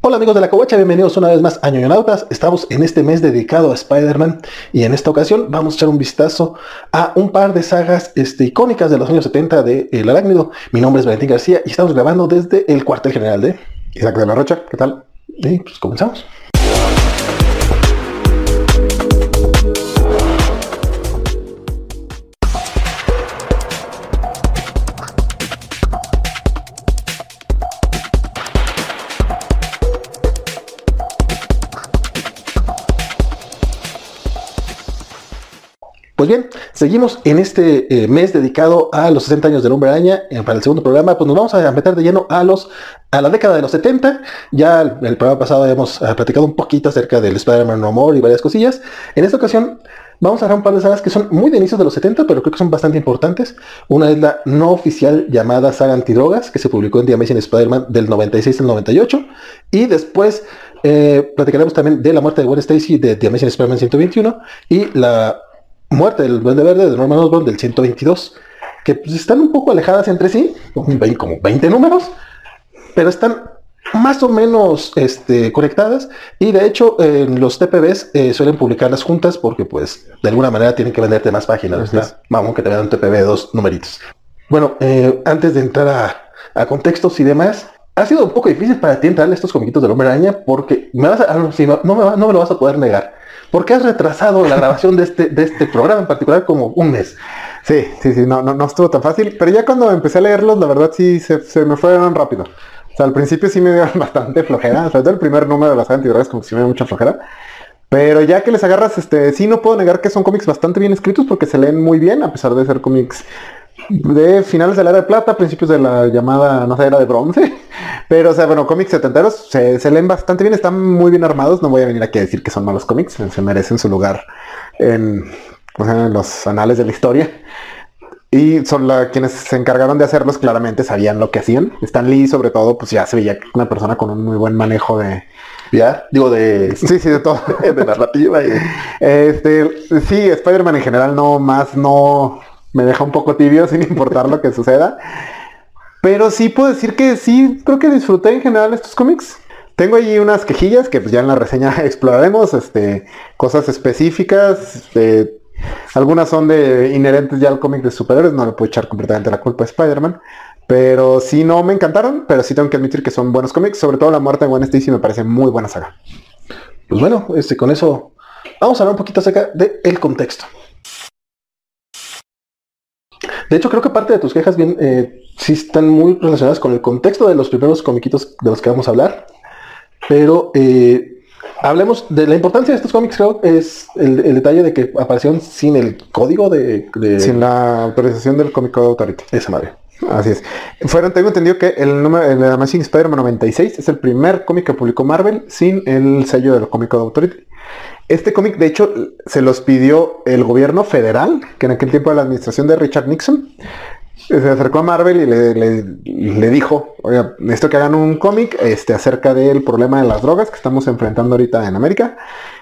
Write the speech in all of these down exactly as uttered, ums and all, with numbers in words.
Hola amigos de la Covacha, bienvenidos una vez más a Ñoñonautas. Estamos en este mes dedicado a Spider-Man y en esta ocasión vamos a echar un vistazo a un par de sagas este, icónicas de los años setenta de El Arácnido. Mi nombre es Valentín García y estamos grabando desde el cuartel general de Isaac de la Rocha. ¿Qué tal? Y pues comenzamos. Pues bien, seguimos en este eh, mes dedicado a los sesenta años del Hombre Araña. Eh, para el segundo programa, pues nos vamos a meter de lleno a los a la década de los setenta. Ya el, el programa pasado habíamos uh, platicado un poquito acerca del Spider-Man No More y varias cosillas. En esta ocasión vamos a hablar un par de sagas que son muy de inicios de los setenta, pero creo que son bastante importantes. Una es la no oficial llamada Saga Antidrogas, que se publicó en The Amazing Spider-Man del noventa y seis al noventa y ocho. Y después eh, platicaremos también de la muerte de Gwen Stacy de The Amazing Spider-Man ciento veintiuno y la muerte del Duende Verde de Norman Osborn del ciento veintidós, que pues, están un poco alejadas entre sí, como veinte números, pero están más o menos este, conectadas, y de hecho en los T P Bs eh, suelen publicarlas juntas porque pues de alguna manera tienen que venderte más páginas, ¿verdad? Vamos, que te vean un T P B de dos numeritos. Bueno, eh, antes de entrar a, a contextos y demás, ha sido un poco difícil para ti entrarle a estos comiquitos del Hombre Araña porque me vas a, no, sí, no, me va, no me lo vas a poder negar. ¿Por qué has retrasado la grabación de este, de este programa en particular como un mes? Sí, sí, sí, no, no, no estuvo tan fácil, pero ya cuando empecé a leerlos, la verdad sí se, se me fueron rápido. O sea, al principio sí me dio bastante flojera, sobre todo el primer número de la saga Antidrogas como que sí me dio mucha flojera. Pero ya que les agarras, este, sí no puedo negar que son cómics bastante bien escritos porque se leen muy bien, a pesar de ser cómics de finales de la era de plata, principios de la llamada, no sé, era de bronce. Pero, o sea, bueno, cómics setenteros se, se leen bastante bien, están muy bien armados. No voy a venir aquí a decir que son malos cómics, se merecen su lugar en, o sea, en los anales de la historia. Y son la, quienes se encargaron de hacerlos claramente sabían lo que hacían. Stan Lee, sobre todo, pues ya se veía una persona con un muy buen manejo de... Ya, digo de... Sí, sí, de todo. de narrativa. Y... Este, sí, Spider-Man en general no más, no... me deja un poco tibio sin importar lo que suceda. Pero sí puedo decir que sí, creo que disfruté en general estos cómics. Tengo ahí unas quejillas que pues ya en la reseña exploraremos, este, cosas específicas. Este, algunas son de inherentes ya al cómic de superhéroes, no le puedo echar completamente la culpa a Spider-Man. Pero sí no me encantaron, pero sí tengo que admitir que son buenos cómics. Sobre todo la muerte de Gwen Stacy me parece muy buena saga. Pues bueno, este, con eso vamos a hablar un poquito acerca del contexto. De hecho, creo que parte de tus quejas bien eh, sí están muy relacionadas con el contexto de los primeros comiquitos de los que vamos a hablar. Pero eh, hablemos de la importancia de estos cómics, creo, es el, el detalle de que aparecieron sin el código de... de... Sin la autorización del Comic Code Authority. Esa madre. Así es. Fueron, tengo entendido que el número, el Amazing Spider-Man noventa y seis es el primer cómic que publicó Marvel sin el sello del Comic Code Authority. Este cómic, de hecho, se los pidió el gobierno federal, que en aquel tiempo era la administración de Richard Nixon. Se acercó a Marvel y le, le, le dijo, oiga, necesito que hagan un cómic este, acerca del problema de las drogas que estamos enfrentando ahorita en América.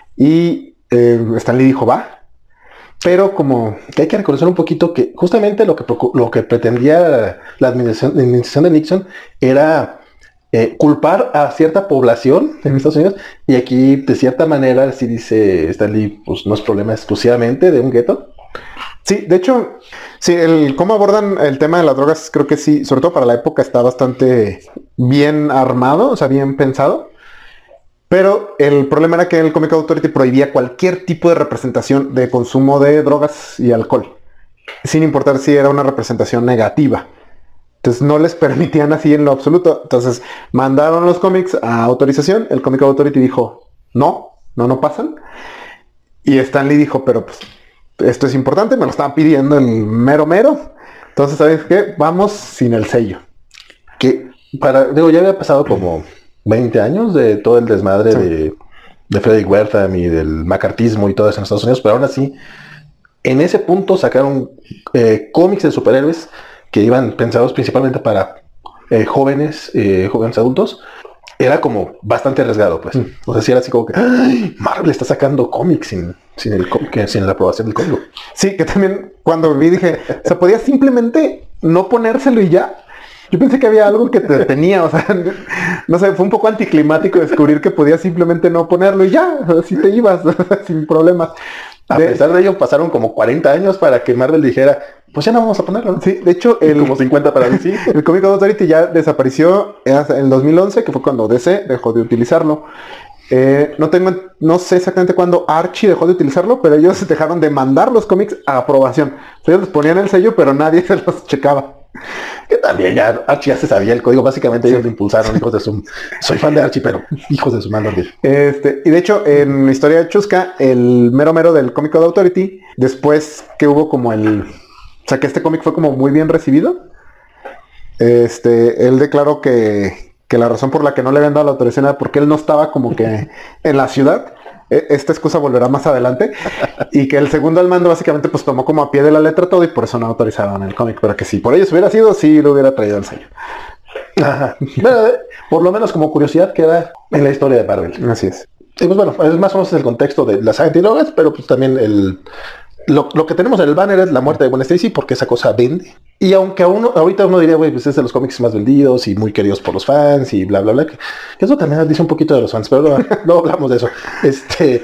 Y eh, Stan Lee dijo, va. Pero como que hay que reconocer un poquito que justamente lo que, lo que pretendía la administración, la administración de Nixon era... Eh, culpar a cierta población en Estados Unidos, y aquí de cierta manera sí dice Stan Lee, pues no es problema exclusivamente de un gueto. Sí, de hecho, sí, el cómo abordan el tema de las drogas, creo que sí, sobre todo para la época está bastante bien armado, o sea, bien pensado. Pero el problema era que el Comic Authority prohibía cualquier tipo de representación de consumo de drogas y alcohol, sin importar si era una representación negativa. Entonces no les permitían así en lo absoluto. Entonces mandaron los cómics a autorización. El Comic Authority dijo, no, no, no pasan. Y Stan Lee dijo, pero pues esto es importante, me lo estaban pidiendo en mero mero. Entonces, ¿sabes qué? Vamos sin el sello. Que para, digo, ya había pasado como veinte años de todo el desmadre sí. de, de Frederick Wertham y del macartismo y todo eso en Estados Unidos, pero aún así, en ese punto sacaron eh, cómics de superhéroes que iban pensados principalmente para eh, jóvenes, eh, jóvenes adultos. Era como bastante arriesgado, pues. Mm. O sea, si era así como que ¡ay! Marvel está sacando cómics sin, sin, el, sin la aprobación del código. Sí, que también cuando vi dije, o sea, podía simplemente no ponérselo y ya. Yo pensé que había algo que te tenía, o sea, no sé, fue un poco anticlimático descubrir que podías simplemente no ponerlo y ya, así te ibas, sin problemas. A De, pesar de ello, pasaron como cuarenta años para que Marvel dijera, pues ya no vamos a ponerlo, ¿no? Sí, de hecho, el, como cincuenta para D C. El Comic Authority ya desapareció en el dos mil once, que fue cuando D C dejó de utilizarlo. Eh, no tengo, no sé exactamente cuándo Archie dejó de utilizarlo, pero ellos dejaron de mandar los cómics a aprobación. O sea, ellos les ponían el sello, pero nadie se los checaba. Que también ya Archie ya se sabía el código, básicamente ellos sí. lo impulsaron, hijos de su... Soy fan de Archie, pero hijos de su mal orden. Este, y de hecho, en Historia Chusca, el mero mero del Comic Code Authority, después que hubo como el... O sea, que este cómic fue como muy bien recibido, este, él declaró que, que la razón por la que no le habían dado la autorización era porque él no estaba como que en la ciudad. Esta excusa volverá más adelante. Y que el segundo al mando básicamente pues tomó como a pie de la letra todo y por eso no autorizaron el cómic. Pero que si por ellos hubiera sido, sí lo hubiera traído el sello. Ajá. Bueno, por lo menos como curiosidad queda en la historia de Marvel. Así es. Y pues bueno, es más o menos el contexto de las antidrogas, pero pues también el... Lo, lo que tenemos en el banner es la muerte de Gwen Stacy porque esa cosa vende. Y aunque a uno, ahorita uno diría, güey, pues es de los cómics más vendidos y muy queridos por los fans y bla, bla, bla. Que, que eso también dice un poquito de los fans, pero no, no hablamos de eso. Este,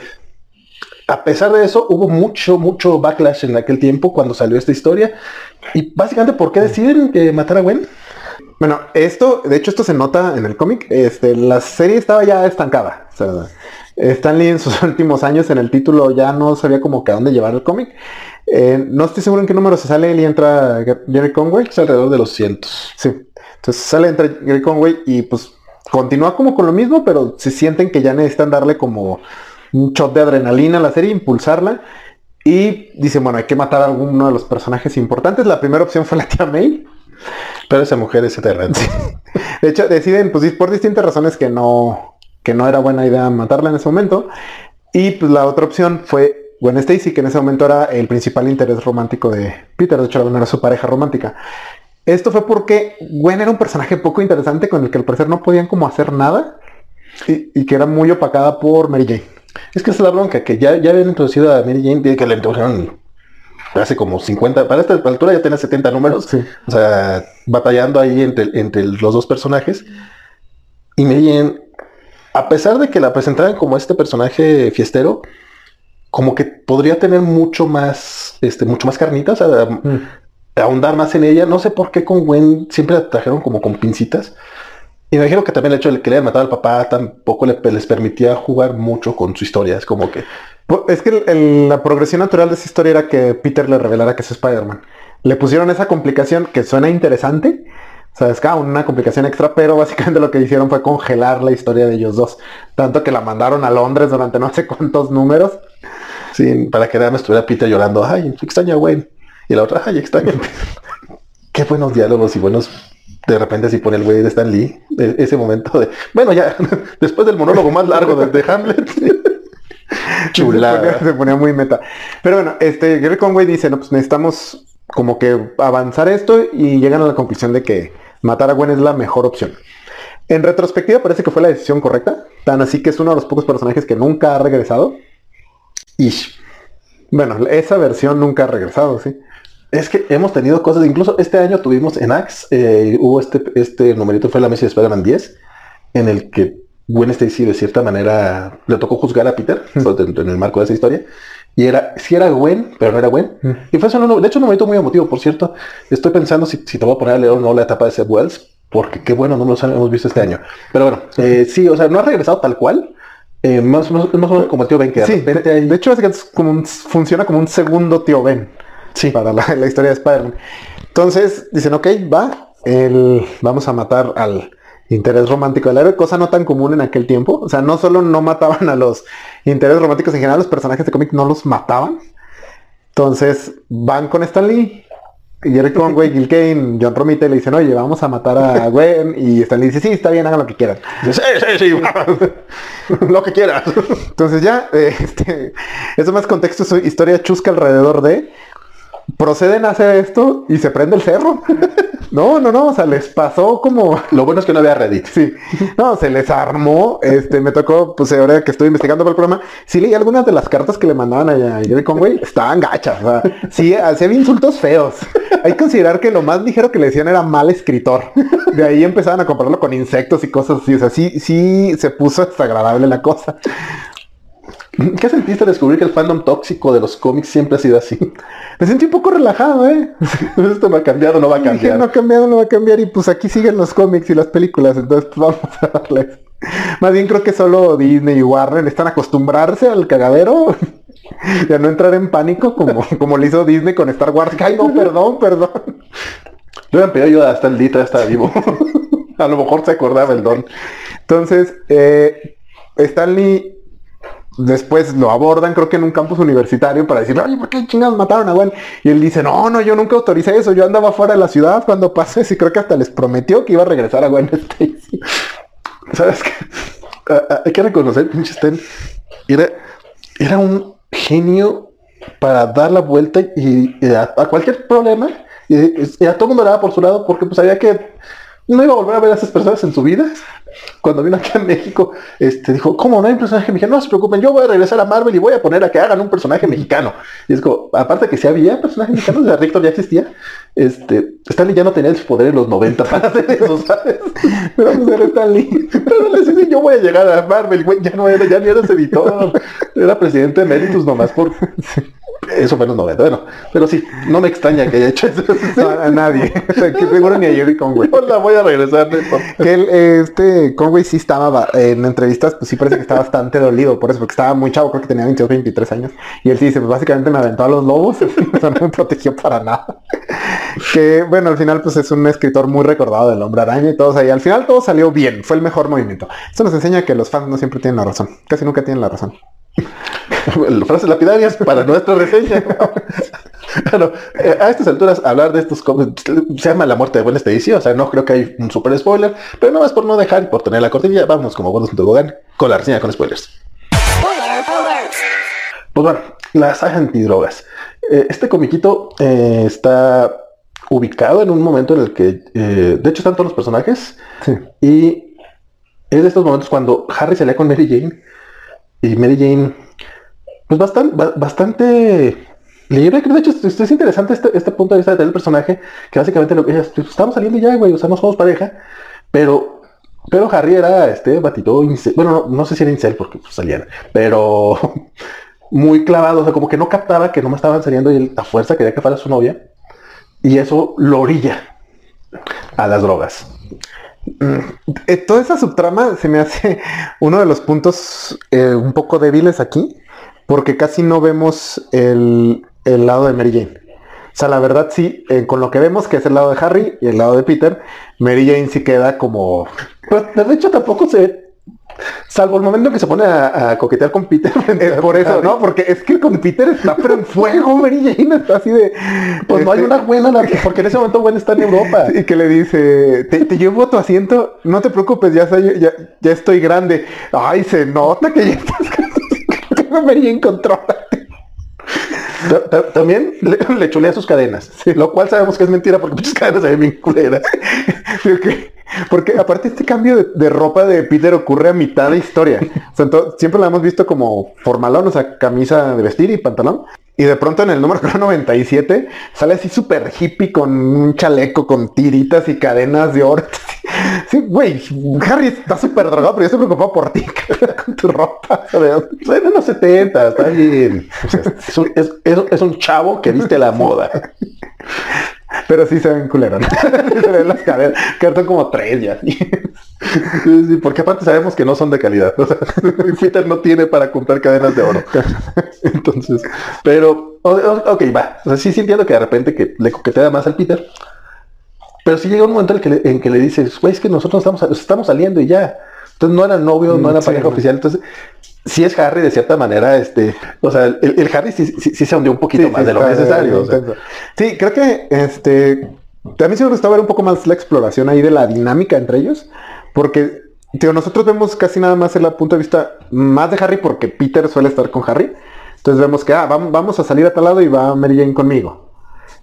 a pesar de eso, hubo mucho, mucho backlash en aquel tiempo cuando salió esta historia. Y básicamente, ¿por qué deciden eh, matar a Gwen? Bueno, esto, de hecho, esto se nota en el cómic. Este, la serie estaba ya estancada. O sea, Stan Lee en sus últimos años en el título ya no sabía como que a dónde llevar el cómic. Eh, no estoy seguro en qué número se sale él y entra Jerry Conway. Es alrededor de los cientos. Sí. Entonces sale, entra Jerry Conway y pues continúa como con lo mismo, pero se sienten que ya necesitan darle como un shot de adrenalina a la serie, impulsarla. Y dicen, bueno, hay que matar a alguno de los personajes importantes. La primera opción fue la tía May. Pero esa mujer es eterna. De hecho, deciden, pues por distintas razones que no... que no era buena idea matarla en ese momento. Y pues la otra opción fue Gwen Stacy, que en ese momento era el principal interés romántico de Peter. De hecho, no era su pareja romántica. Esto fue porque Gwen era un personaje poco interesante con el que al parecer no podían como hacer nada. Y, y que era muy opacada por Mary Jane. Es que es la bronca, que ya, ya habían introducido a Mary Jane, que la introdujeron hace como cincuenta, para esta altura ya tenía setenta números. Sí. O sea, batallando ahí entre, entre los dos personajes. Y Mary Jane, a pesar de que la presentaran como este personaje fiestero, como que podría tener mucho más, este, mucho más carnitas, a, mm. a ahondar más en ella. No sé por qué con Gwen siempre la trajeron como con pincitas. Y me dijeron que también el hecho de que le hayan matado al papá tampoco le, les permitía jugar mucho con su historia. Es como que... Es que el, el, la progresión natural de esa historia era que Peter le revelara que es Spider-Man. Le pusieron esa complicación que suena interesante. O sea, es como una complicación extra, pero básicamente lo que hicieron fue congelar la historia de ellos dos. Tanto que la mandaron a Londres durante no sé cuántos números. Sí, para que nada más estuviera Peter llorando. Ay, extraña a Gwen. Y la otra, ay, extraña. Qué buenos diálogos y buenos... De repente así pone el güey de Stan Lee. E- ese momento de... Bueno, ya, después del monólogo más largo de, de Hamlet. Chulada. Se ponía, se ponía muy meta. Pero bueno, este, Gary Conway dice, no, pues necesitamos como que avanzar esto y llegan a la conclusión de que matar a Gwen es la mejor opción. En retrospectiva parece que fue la decisión correcta. Tan así que es uno de los pocos personajes que nunca ha regresado. Y bueno, esa versión nunca ha regresado, sí. Es que hemos tenido cosas, incluso este año tuvimos en Axe, eh, hubo este, este numerito, fue la Amazing Spider-Man diez, en el que Gwen Stacy de cierta manera le tocó juzgar a Peter, mm. en el marco de esa historia, y era, sí era Gwen, pero no era Gwen. Mm. Y fue eso, de hecho un numerito muy emotivo, por cierto. Estoy pensando si, si te voy a poner a leer o no la etapa de Seb Wells, porque qué bueno, no los hemos visto este año. Pero bueno, eh, sí, o sea, no ha regresado tal cual. Eh, más, más, más o menos como el tío Ben, que de sí, repente de, hay... de hecho es como un, funciona como un segundo tío Ben. Sí. Para la, la historia de Spider-Man. Entonces dicen, ok, va, el, vamos a matar al interés romántico del héroe, cosa no tan común en aquel tiempo. O sea, no solo no mataban a los intereses románticos en general, los personajes de cómic no los mataban. Entonces van con Stan Lee, Jerry Conway, Gil Kane, John Romita, y le dicen, oye, vamos a matar a Gwen. Y Stan Lee dice, sí, está bien, hagan lo que quieran. Dice, sí, sí, sí. Lo que quieras. Entonces ya, eh, este, eso más contexto, es historia chusca alrededor de... proceden a hacer esto y se prende el cerro. No, no, no, o sea, les pasó como... Lo bueno es que no había Reddit. Sí, no, se les armó, este, me tocó, pues ahora que estoy investigando para el programa, sí leí algunas de las cartas que le mandaban a Jerry Conway, estaban gachas, o sea, sí, hacía insultos feos. Hay que considerar que lo más ligero que le decían era mal escritor. De ahí empezaban a compararlo con insectos y cosas así, o sea, sí, sí se puso desagradable la cosa. ¿Qué sentiste descubrir que el fandom tóxico de los cómics siempre ha sido así? Me sentí un poco relajado, ¿eh? Esto no ha cambiado, no va a cambiar. Dije, no ha cambiado, no va a cambiar. Y pues aquí siguen los cómics y las películas. Entonces, pues vamos a darles. Más bien creo que solo Disney y Warner están a acostumbrarse al cagadero. Y a no entrar en pánico como, como le hizo Disney con Star Wars. Ay, no, perdón, perdón. Le hubieran pedido ayuda a Stan Lee, todavía está vivo. A lo mejor se acordaba el don. Entonces, eh, Stan Lee... Después lo abordan, creo que en un campus universitario para decirle, oye, ¿por qué chingados mataron a Gwen? Y él dice, no, no, yo nunca autoricé eso, yo andaba fuera de la ciudad cuando pasó eso y creo que hasta les prometió que iba a regresar a Gwen Stacy. ¿Sabes qué? Hay que reconocer, pinche Stan, era, era un genio para dar la vuelta y, y a, a cualquier problema, y, y a todo el mundo le daba por su lado porque pues sabía que no iba a volver a ver a esas personas en su vida. Cuando vino aquí a México, este, dijo, ¿cómo no hay un personaje mexicano? No se preocupen, yo voy a regresar a Marvel y voy a poner a que hagan un personaje mexicano. Y es como, aparte que si había personajes mexicanos, de Rictor ya existía, este, Stan Lee ya no tenía el poder en los noventa para hacer eso, ¿sabes? Pero pues era Stan Lee. Pero le decía, yo voy a llegar a Marvel, güey, ya no era, ya ni eras editor, era presidente eméritus nomás por... Eso fue en los noventa, bueno, pero sí, no me extraña que haya hecho eso. No, a nadie, o sea, que seguro ni a Jerry Conway. Yo la voy a regresar. Que él, este Conway sí estaba, en entrevistas, pues sí parece que estaba bastante dolido por eso, porque estaba muy chavo, creo que tenía veintidós, veintitrés años. Y él sí dice, pues básicamente me aventó a los lobos, o sea, no me protegió para nada. Que, bueno, al final pues es un escritor muy recordado del Hombre Araña y todos ahí. Al final todo salió bien, fue el mejor movimiento. Esto nos enseña que los fans no siempre tienen la razón, casi nunca tienen la razón. Frases lapidarias para nuestra reseña. Bueno, eh, a estas alturas hablar de estos cómics se llama La muerte de Gwen Stacy, o sea, no creo que hay un super spoiler, pero no más por no dejar y por tener la cortinilla, vamos como buenos en tobogán con la reseña con spoilers. Pues bueno, la saga antidrogas. Eh, este comiquito eh, está ubicado en un momento en el que, eh, de hecho están todos los personajes, sí. Y es de estos momentos cuando Harry salía con Mary Jane, y Mary Jane, pues bastante, bastante libre, que de hecho es, es interesante este, este punto de vista del personaje, que básicamente lo que es, pues, estamos saliendo ya, güey, o sea, no somos pareja, pero, pero Harry era este batito incel, bueno, no, no sé si era incel porque pues, salían, pero muy clavado, o sea, como que no captaba que no me estaban saliendo y él a fuerza quería que fuera su novia, y eso lo orilla a las drogas. Eh, toda esa subtrama se me hace uno de los puntos eh, un poco débiles aquí, porque casi no vemos el, el lado de Mary Jane. O sea, la verdad sí, eh, con lo que vemos que es el lado de Harry y el lado de Peter, Mary Jane sí queda como... Pero de hecho tampoco se ve, salvo el momento en que se pone a, a coquetear con Peter. Es por eso, ¿no? Porque es que con Peter está pero en fuego, Mary Jane está así de... Pues este... no hay una buena, porque en ese momento Gwen está en Europa. Y que le dice, te, te llevo a tu asiento, no te preocupes, ya, soy, ya, ya estoy grande. Ay, se nota que ya estás grande. Mary Jane, contrólate. También le, le chulea sus cadenas, sí. Lo cual sabemos que es mentira porque muchas cadenas se ven bien culeras. Porque, porque aparte este cambio de, de ropa de Peter ocurre a mitad de historia. O sea, entonces, siempre la hemos visto como formalón, o sea, camisa de vestir y pantalón. Y de pronto en el número noventa y siete sale así súper hippie con un chaleco con tiritas y cadenas de oro. Sí, güey, Harry está súper drogado, pero yo estoy preocupado por ti con tu ropa. Soy de los setenta, está bien. O sea, es, un, es, es, es un chavo que viste la moda. Pero sí se ven culeros, ¿no? Se ven las cadenas, que son como tres ya. Sí, sí, porque aparte sabemos que no son de calidad. O sea, Peter no tiene para comprar cadenas de oro. Entonces, pero, ok, va. O sea, sí, sí entiendo que de repente que le coquetea más al Peter. Pero sí llega un momento en el que le, en que le dices, güey, es que nosotros estamos, estamos saliendo y ya. Entonces no eran novios, no era sí, pareja no. oficial. Entonces, sí es Harry de cierta manera, este, o sea, el, el Harry sí, sí, sí se hundió un poquito sí, más sí, de lo necesario. O sea. Sí, creo que este a mí sí me gustó ver un poco más la exploración ahí de la dinámica entre ellos, porque tío, nosotros vemos casi nada más el punto de vista más de Harry porque Peter suele estar con Harry. Entonces vemos que ah, vamos, vamos a salir a tal lado y va Mary Jane conmigo.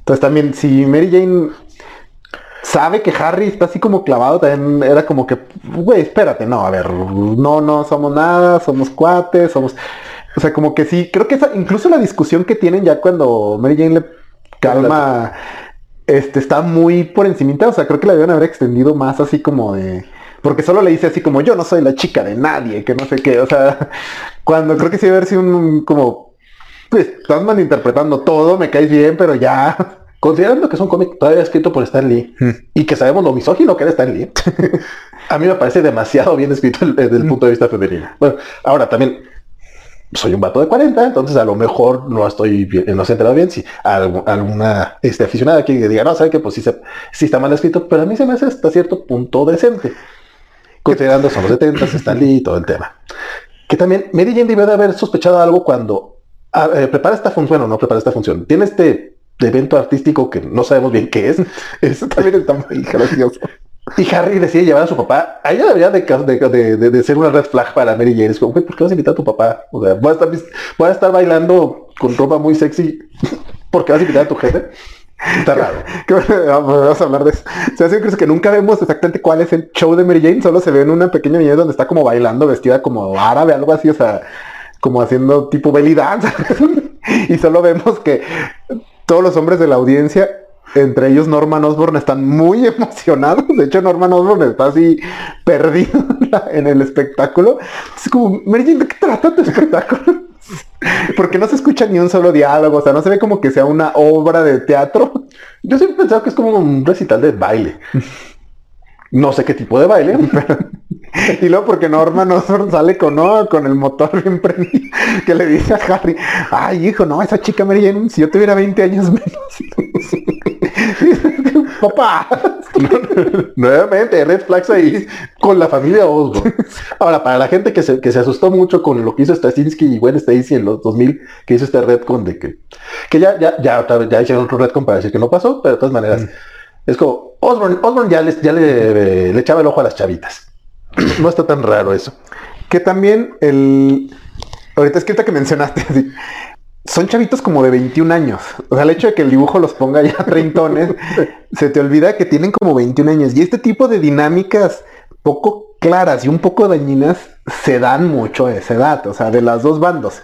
Entonces también, si Mary Jane sabe que Harry está así como clavado, también era como que, güey, espérate, no, a ver, no, no somos nada, somos cuates, somos... O sea, como que sí, creo que esa, incluso la discusión que tienen ya cuando Mary Jane le calma, este, está muy por encimita, o sea, creo que la deben haber extendido más así como de... Porque solo le dice así como, yo no soy la chica de nadie, que no sé qué, o sea, cuando creo que sí debe haber sido un, un como, pues, estás malinterpretando todo, me caes bien, pero ya... Considerando que es un cómic todavía escrito por Stan Lee hmm. y que sabemos lo misógino que era Stan Lee, a mí me parece demasiado bien escrito desde el punto de vista femenino. Bueno, ahora también soy un vato de cuarenta, entonces a lo mejor no estoy bien, no se ha enterado bien. Si alguna este, aficionada que diga, no, sabe que pues sí, se, sí está mal escrito, pero a mí se me hace hasta cierto punto decente. Considerando son los setenta, Stan Lee y todo el tema. Que también Mary Jane debió de haber sospechado algo cuando a, eh, prepara esta función, o no prepara esta función. Tiene este de evento artístico que no sabemos bien qué es. Eso también está muy gracioso. Y Harry decide llevar a su papá. A ella debería de, de, de, de ser una red flag para Mary Jane. Es como, güey, ¿por qué vas a invitar a tu papá? O sea, voy a estar, voy a estar bailando con ropa muy sexy. ¿Por qué vas a invitar a tu jefe? Está raro. Vamos a hablar de eso. O sea, creo que nunca vemos exactamente cuál es el show de Mary Jane. Solo se ve en una pequeña video donde está como bailando, vestida como árabe, algo así. O sea, como haciendo tipo belly dance. Y solo vemos que todos los hombres de la audiencia, entre ellos Norman Osborn, están muy emocionados. De hecho, Norman Osborn está así perdido en el espectáculo. Es como, Mary Jane, ¿de qué trata tu espectáculo? Porque no se escucha ni un solo diálogo. O sea, no se ve como que sea una obra de teatro. Yo siempre he pensado que es como un recital de baile. No sé qué tipo de baile. Pero... Y luego porque Norman Osborn sale con, ¿no? con el motor bien prendido, que le dice a Harry, ay hijo, no, esa chica Mary Jane, si yo tuviera veinte años menos. Papá. Nuevamente, red flags ahí con la familia Osborn. Ahora, para la gente que se, que se asustó mucho con lo que hizo Straczynski y Gwen Stacy en los dos mil, que hizo este retcon de que, que ya, ya, ya, ya hicieron otro retcon para decir que no pasó, pero de todas maneras, mm. es como, Osborn, Osborn ya, les, ya le, le echaba el ojo a las chavitas. No está tan raro eso. Que también el... Ahorita es que ahorita que mencionaste, así, son chavitos como de veintiún años. O sea, el hecho de que el dibujo los ponga ya treintones, se te olvida que tienen como veintiún años. Y este tipo de dinámicas poco claras y un poco dañinas se dan mucho a esa edad. O sea, de las dos bandos.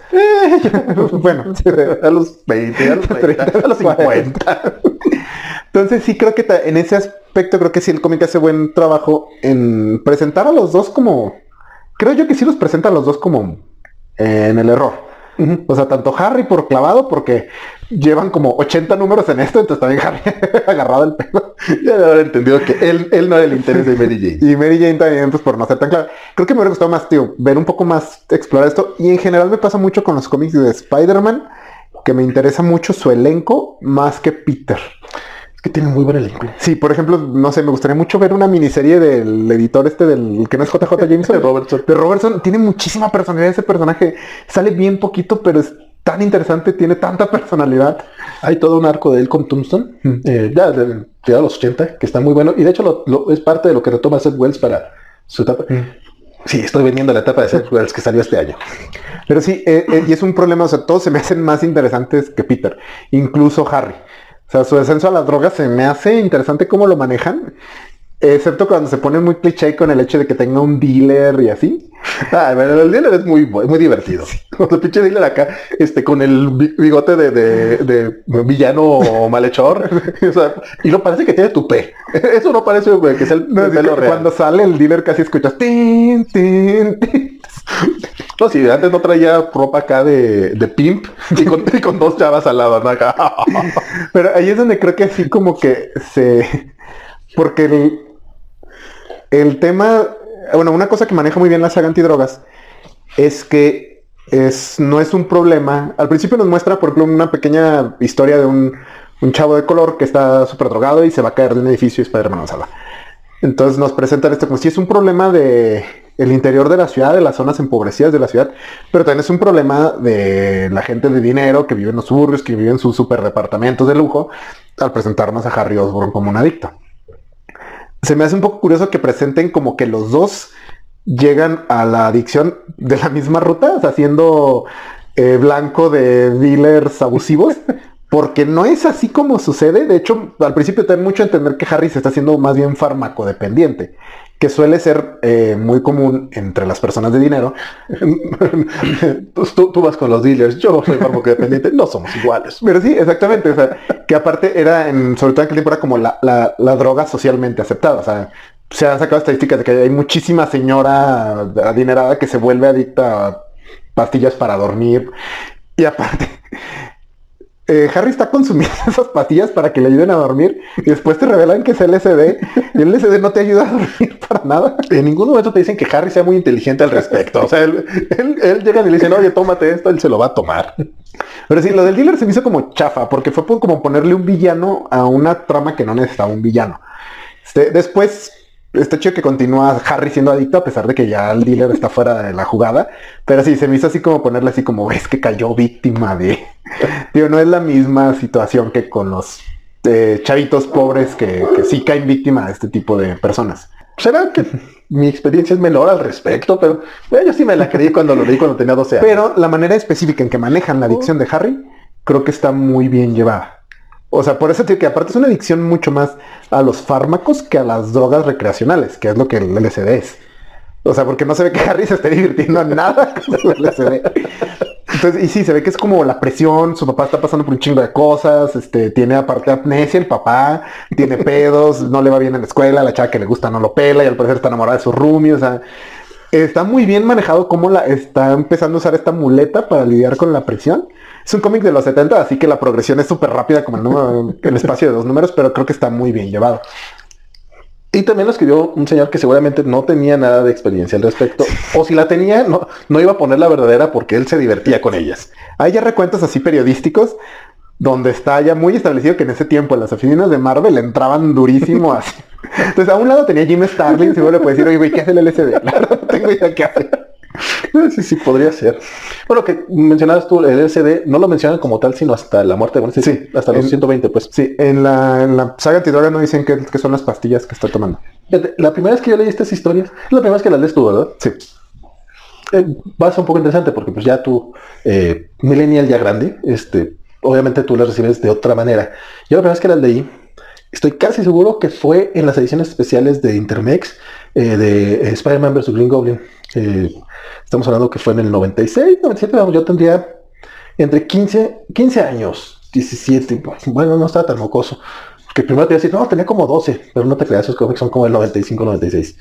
Bueno, a los veinte, a los treinta, a los cincuenta. Entonces sí creo que en ese aspecto creo que sí el cómic hace buen trabajo en presentar a los dos como... Creo yo que sí los presenta a los dos como eh, en el error. Uh-huh. O sea, tanto Harry por clavado, porque llevan como ochenta números en esto, entonces también Harry agarrado el pelo. Ya debe haber entendido que él, él no era el interés de Mary Jane. Y Mary Jane también, pues por no ser tan claro. Creo que me hubiera gustado más, tío, ver un poco más, explorar esto. Y en general me pasa mucho con los cómics de Spider-Man, que me interesa mucho su elenco más que Peter. Que tiene muy buen elenco. Sí, por ejemplo, no sé, me gustaría mucho ver una miniserie del editor este del que no es J J Jameson. de Robertson. De Robertson. Tiene muchísima personalidad ese personaje. Sale bien poquito, pero es tan interesante, tiene tanta personalidad. Hay todo un arco de él con Tombstone, mm. eh, ya de, de los ochenta, que está muy bueno. Y de hecho lo, lo, es parte de lo que retoma Seth Wells para su etapa. Mm. Sí, estoy vendiendo la etapa de Seth Wells que salió este año. Pero sí, eh, eh, y es un problema, o sea, todos se me hacen más interesantes que Peter. Incluso Harry. O sea, su descenso a las drogas se me hace interesante cómo lo manejan. Excepto cuando se pone muy cliché con el hecho de que tenga un dealer y así. Ah, bueno, el dealer es muy, muy divertido. El pinche dealer acá, este, con el bigote de, de, de villano malhechor. O sea, y no parece que tiene tupé. Eso no parece güey, que es el, no, el pelo real. Cuando sale el dealer casi escuchas tin, tin, tin. No, si antes no traía ropa acá de, de pimp y con, y con dos chavas al lado, ¿no? Acá. Pero ahí es donde creo que así como que se... Porque el, el tema... Bueno, una cosa que maneja muy bien la saga antidrogas es que es, no es un problema. Al principio nos muestra, por ejemplo, una pequeña historia de un, un chavo de color que está súper drogado y se va a caer de un edificio y Spider-Man lo salva. Entonces nos presentan esto como si es un problema de el interior de la ciudad, de las zonas empobrecidas de la ciudad, pero también es un problema de la gente de dinero que vive en los suburbios, que vive en sus super departamentos de lujo, al presentarnos a Harry Osborn como un adicto. Se me hace un poco curioso que presenten como que los dos llegan a la adicción de la misma ruta, o sea, siendo eh, blanco de dealers abusivos, porque no es así como sucede. De hecho, al principio te da mucho a entender que Harry se está haciendo más bien farmacodependiente, que suele ser eh, muy común entre las personas de dinero. tú, tú vas con los dealers, yo soy farmacodependiente, no somos iguales. Pero sí, exactamente. O sea, que aparte era, en, sobre todo en aquel tiempo, era como la, la, la droga socialmente aceptada. O sea, se han sacado estadísticas de que hay muchísima señora adinerada que se vuelve adicta a pastillas para dormir. Y aparte... Eh, Harry está consumiendo esas pastillas para que le ayuden a dormir y después te revelan que es L S D y el L S D no te ayuda a dormir para nada. En ningún momento te dicen que Harry sea muy inteligente al respecto. O sea, él, él, él llega y le dicen, oye, tómate esto, él se lo va a tomar. Pero sí, lo del dealer se me hizo como chafa porque fue como ponerle un villano a una trama que no necesitaba un villano. Este, después... Está chido que continúa Harry siendo adicto a pesar de que ya el dealer está fuera de la jugada. Pero sí, se me hizo así como ponerle así como, es que cayó víctima de... Digo, no es la misma situación que con los eh, chavitos pobres que, que sí caen víctima de este tipo de personas. Será que mi experiencia es menor al respecto, pero eh, yo sí me la creí cuando lo leí cuando tenía doce años. Pero la manera específica en que manejan la adicción de Harry, creo que está muy bien llevada. O sea, por eso digo que aparte es una adicción mucho más a los fármacos que a las drogas recreacionales, que es lo que el L S D es. O sea, porque no se ve que Harry se esté divirtiendo en nada con su L S D. Entonces, y sí, se ve que es como la presión, su papá está pasando por un chingo de cosas, este, tiene aparte amnesia el papá, tiene pedos, no le va bien en la escuela, la chava que le gusta no lo pela y al parecer está enamorada de su roomie, o sea... Está muy bien manejado cómo la está empezando a usar esta muleta para lidiar con la presión. Es un cómic de los setenta, así que la progresión es súper rápida como el, número, el espacio de dos números, pero creo que está muy bien llevado. Y también lo escribió un señor que seguramente no tenía nada de experiencia al respecto. O si la tenía, no, no iba a poner la verdadera porque él se divertía con ellas. Hay ya recuentos así periodísticos donde está ya muy establecido que en ese tiempo en las oficinas de Marvel entraban durísimo así. Entonces, a un lado tenía Jim Starlin, si vos le puedes decir, oye, güey, ¿qué hace el L S D? Claro, no tengo idea qué hace. Sí, sí, podría ser. Bueno, que mencionabas tú, el L S D, no lo mencionan como tal, sino hasta la muerte. Bueno, sí, sí, hasta los en, ciento veinte, pues. Sí, en la, en la saga antidroga no dicen qué, qué son las pastillas que está tomando. La primera vez que yo leí estas historias, es la primera vez que las lees tú, ¿verdad? Sí. Eh, va a ser un poco interesante porque pues ya tú, eh, millennial ya grande, este, obviamente tú las recibes de otra manera. Yo la primera vez que las leí, estoy casi seguro que fue en las ediciones especiales de Intermex, eh, de eh, Spider-Man versus Green Goblin. Eh, estamos hablando que fue en el noventa y seis, noventa y siete, vamos, yo tendría entre quince, quince años, diecisiete, bueno, no estaba tan mocoso. Que primero te iba a decir, no, tenía como doce, pero no te creas, esos cómics son como el noventa y cinco, noventa y seis.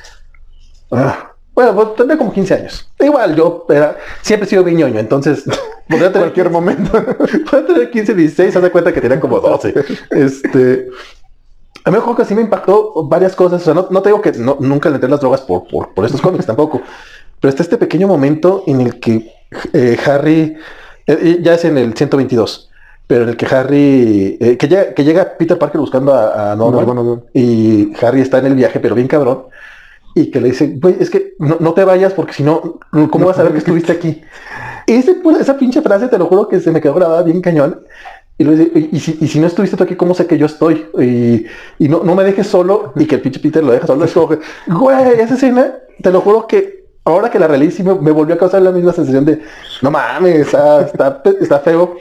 Ah, bueno, pues tendría como quince años. Igual, yo era, siempre he sido viñoño, entonces podría tener cualquier momento. Podría tener quince, dieciséis, haz de cuenta que tenía como doce. Este... A mí me acuerdo que sí me impactó varias cosas. O sea, no, no te digo que no, nunca le entré las drogas por, por, por estos cómics tampoco. Pero está este pequeño momento en el que eh, Harry, eh, ya es en el ciento veintidós, pero en el que Harry, eh, que, llega, que llega Peter Parker buscando a, a Norman, no, no, no. Y Harry está en el viaje, pero bien cabrón. Y que le dice, güey, es que no, no te vayas porque si no, ¿cómo vas a ver que estuviste aquí? Ese, esa pinche frase, te lo juro que se me quedó grabada bien cañón. Y, lo dice, y, y, si, y si no estuviste tú aquí, ¿cómo sé que yo estoy? Y, y no, no me dejes solo y que el pinche Peter lo deja solo. Es como que, güey, esa escena, te lo juro que ahora que la realicé me, me volvió a causar la misma sensación de, no mames, está, está, está feo.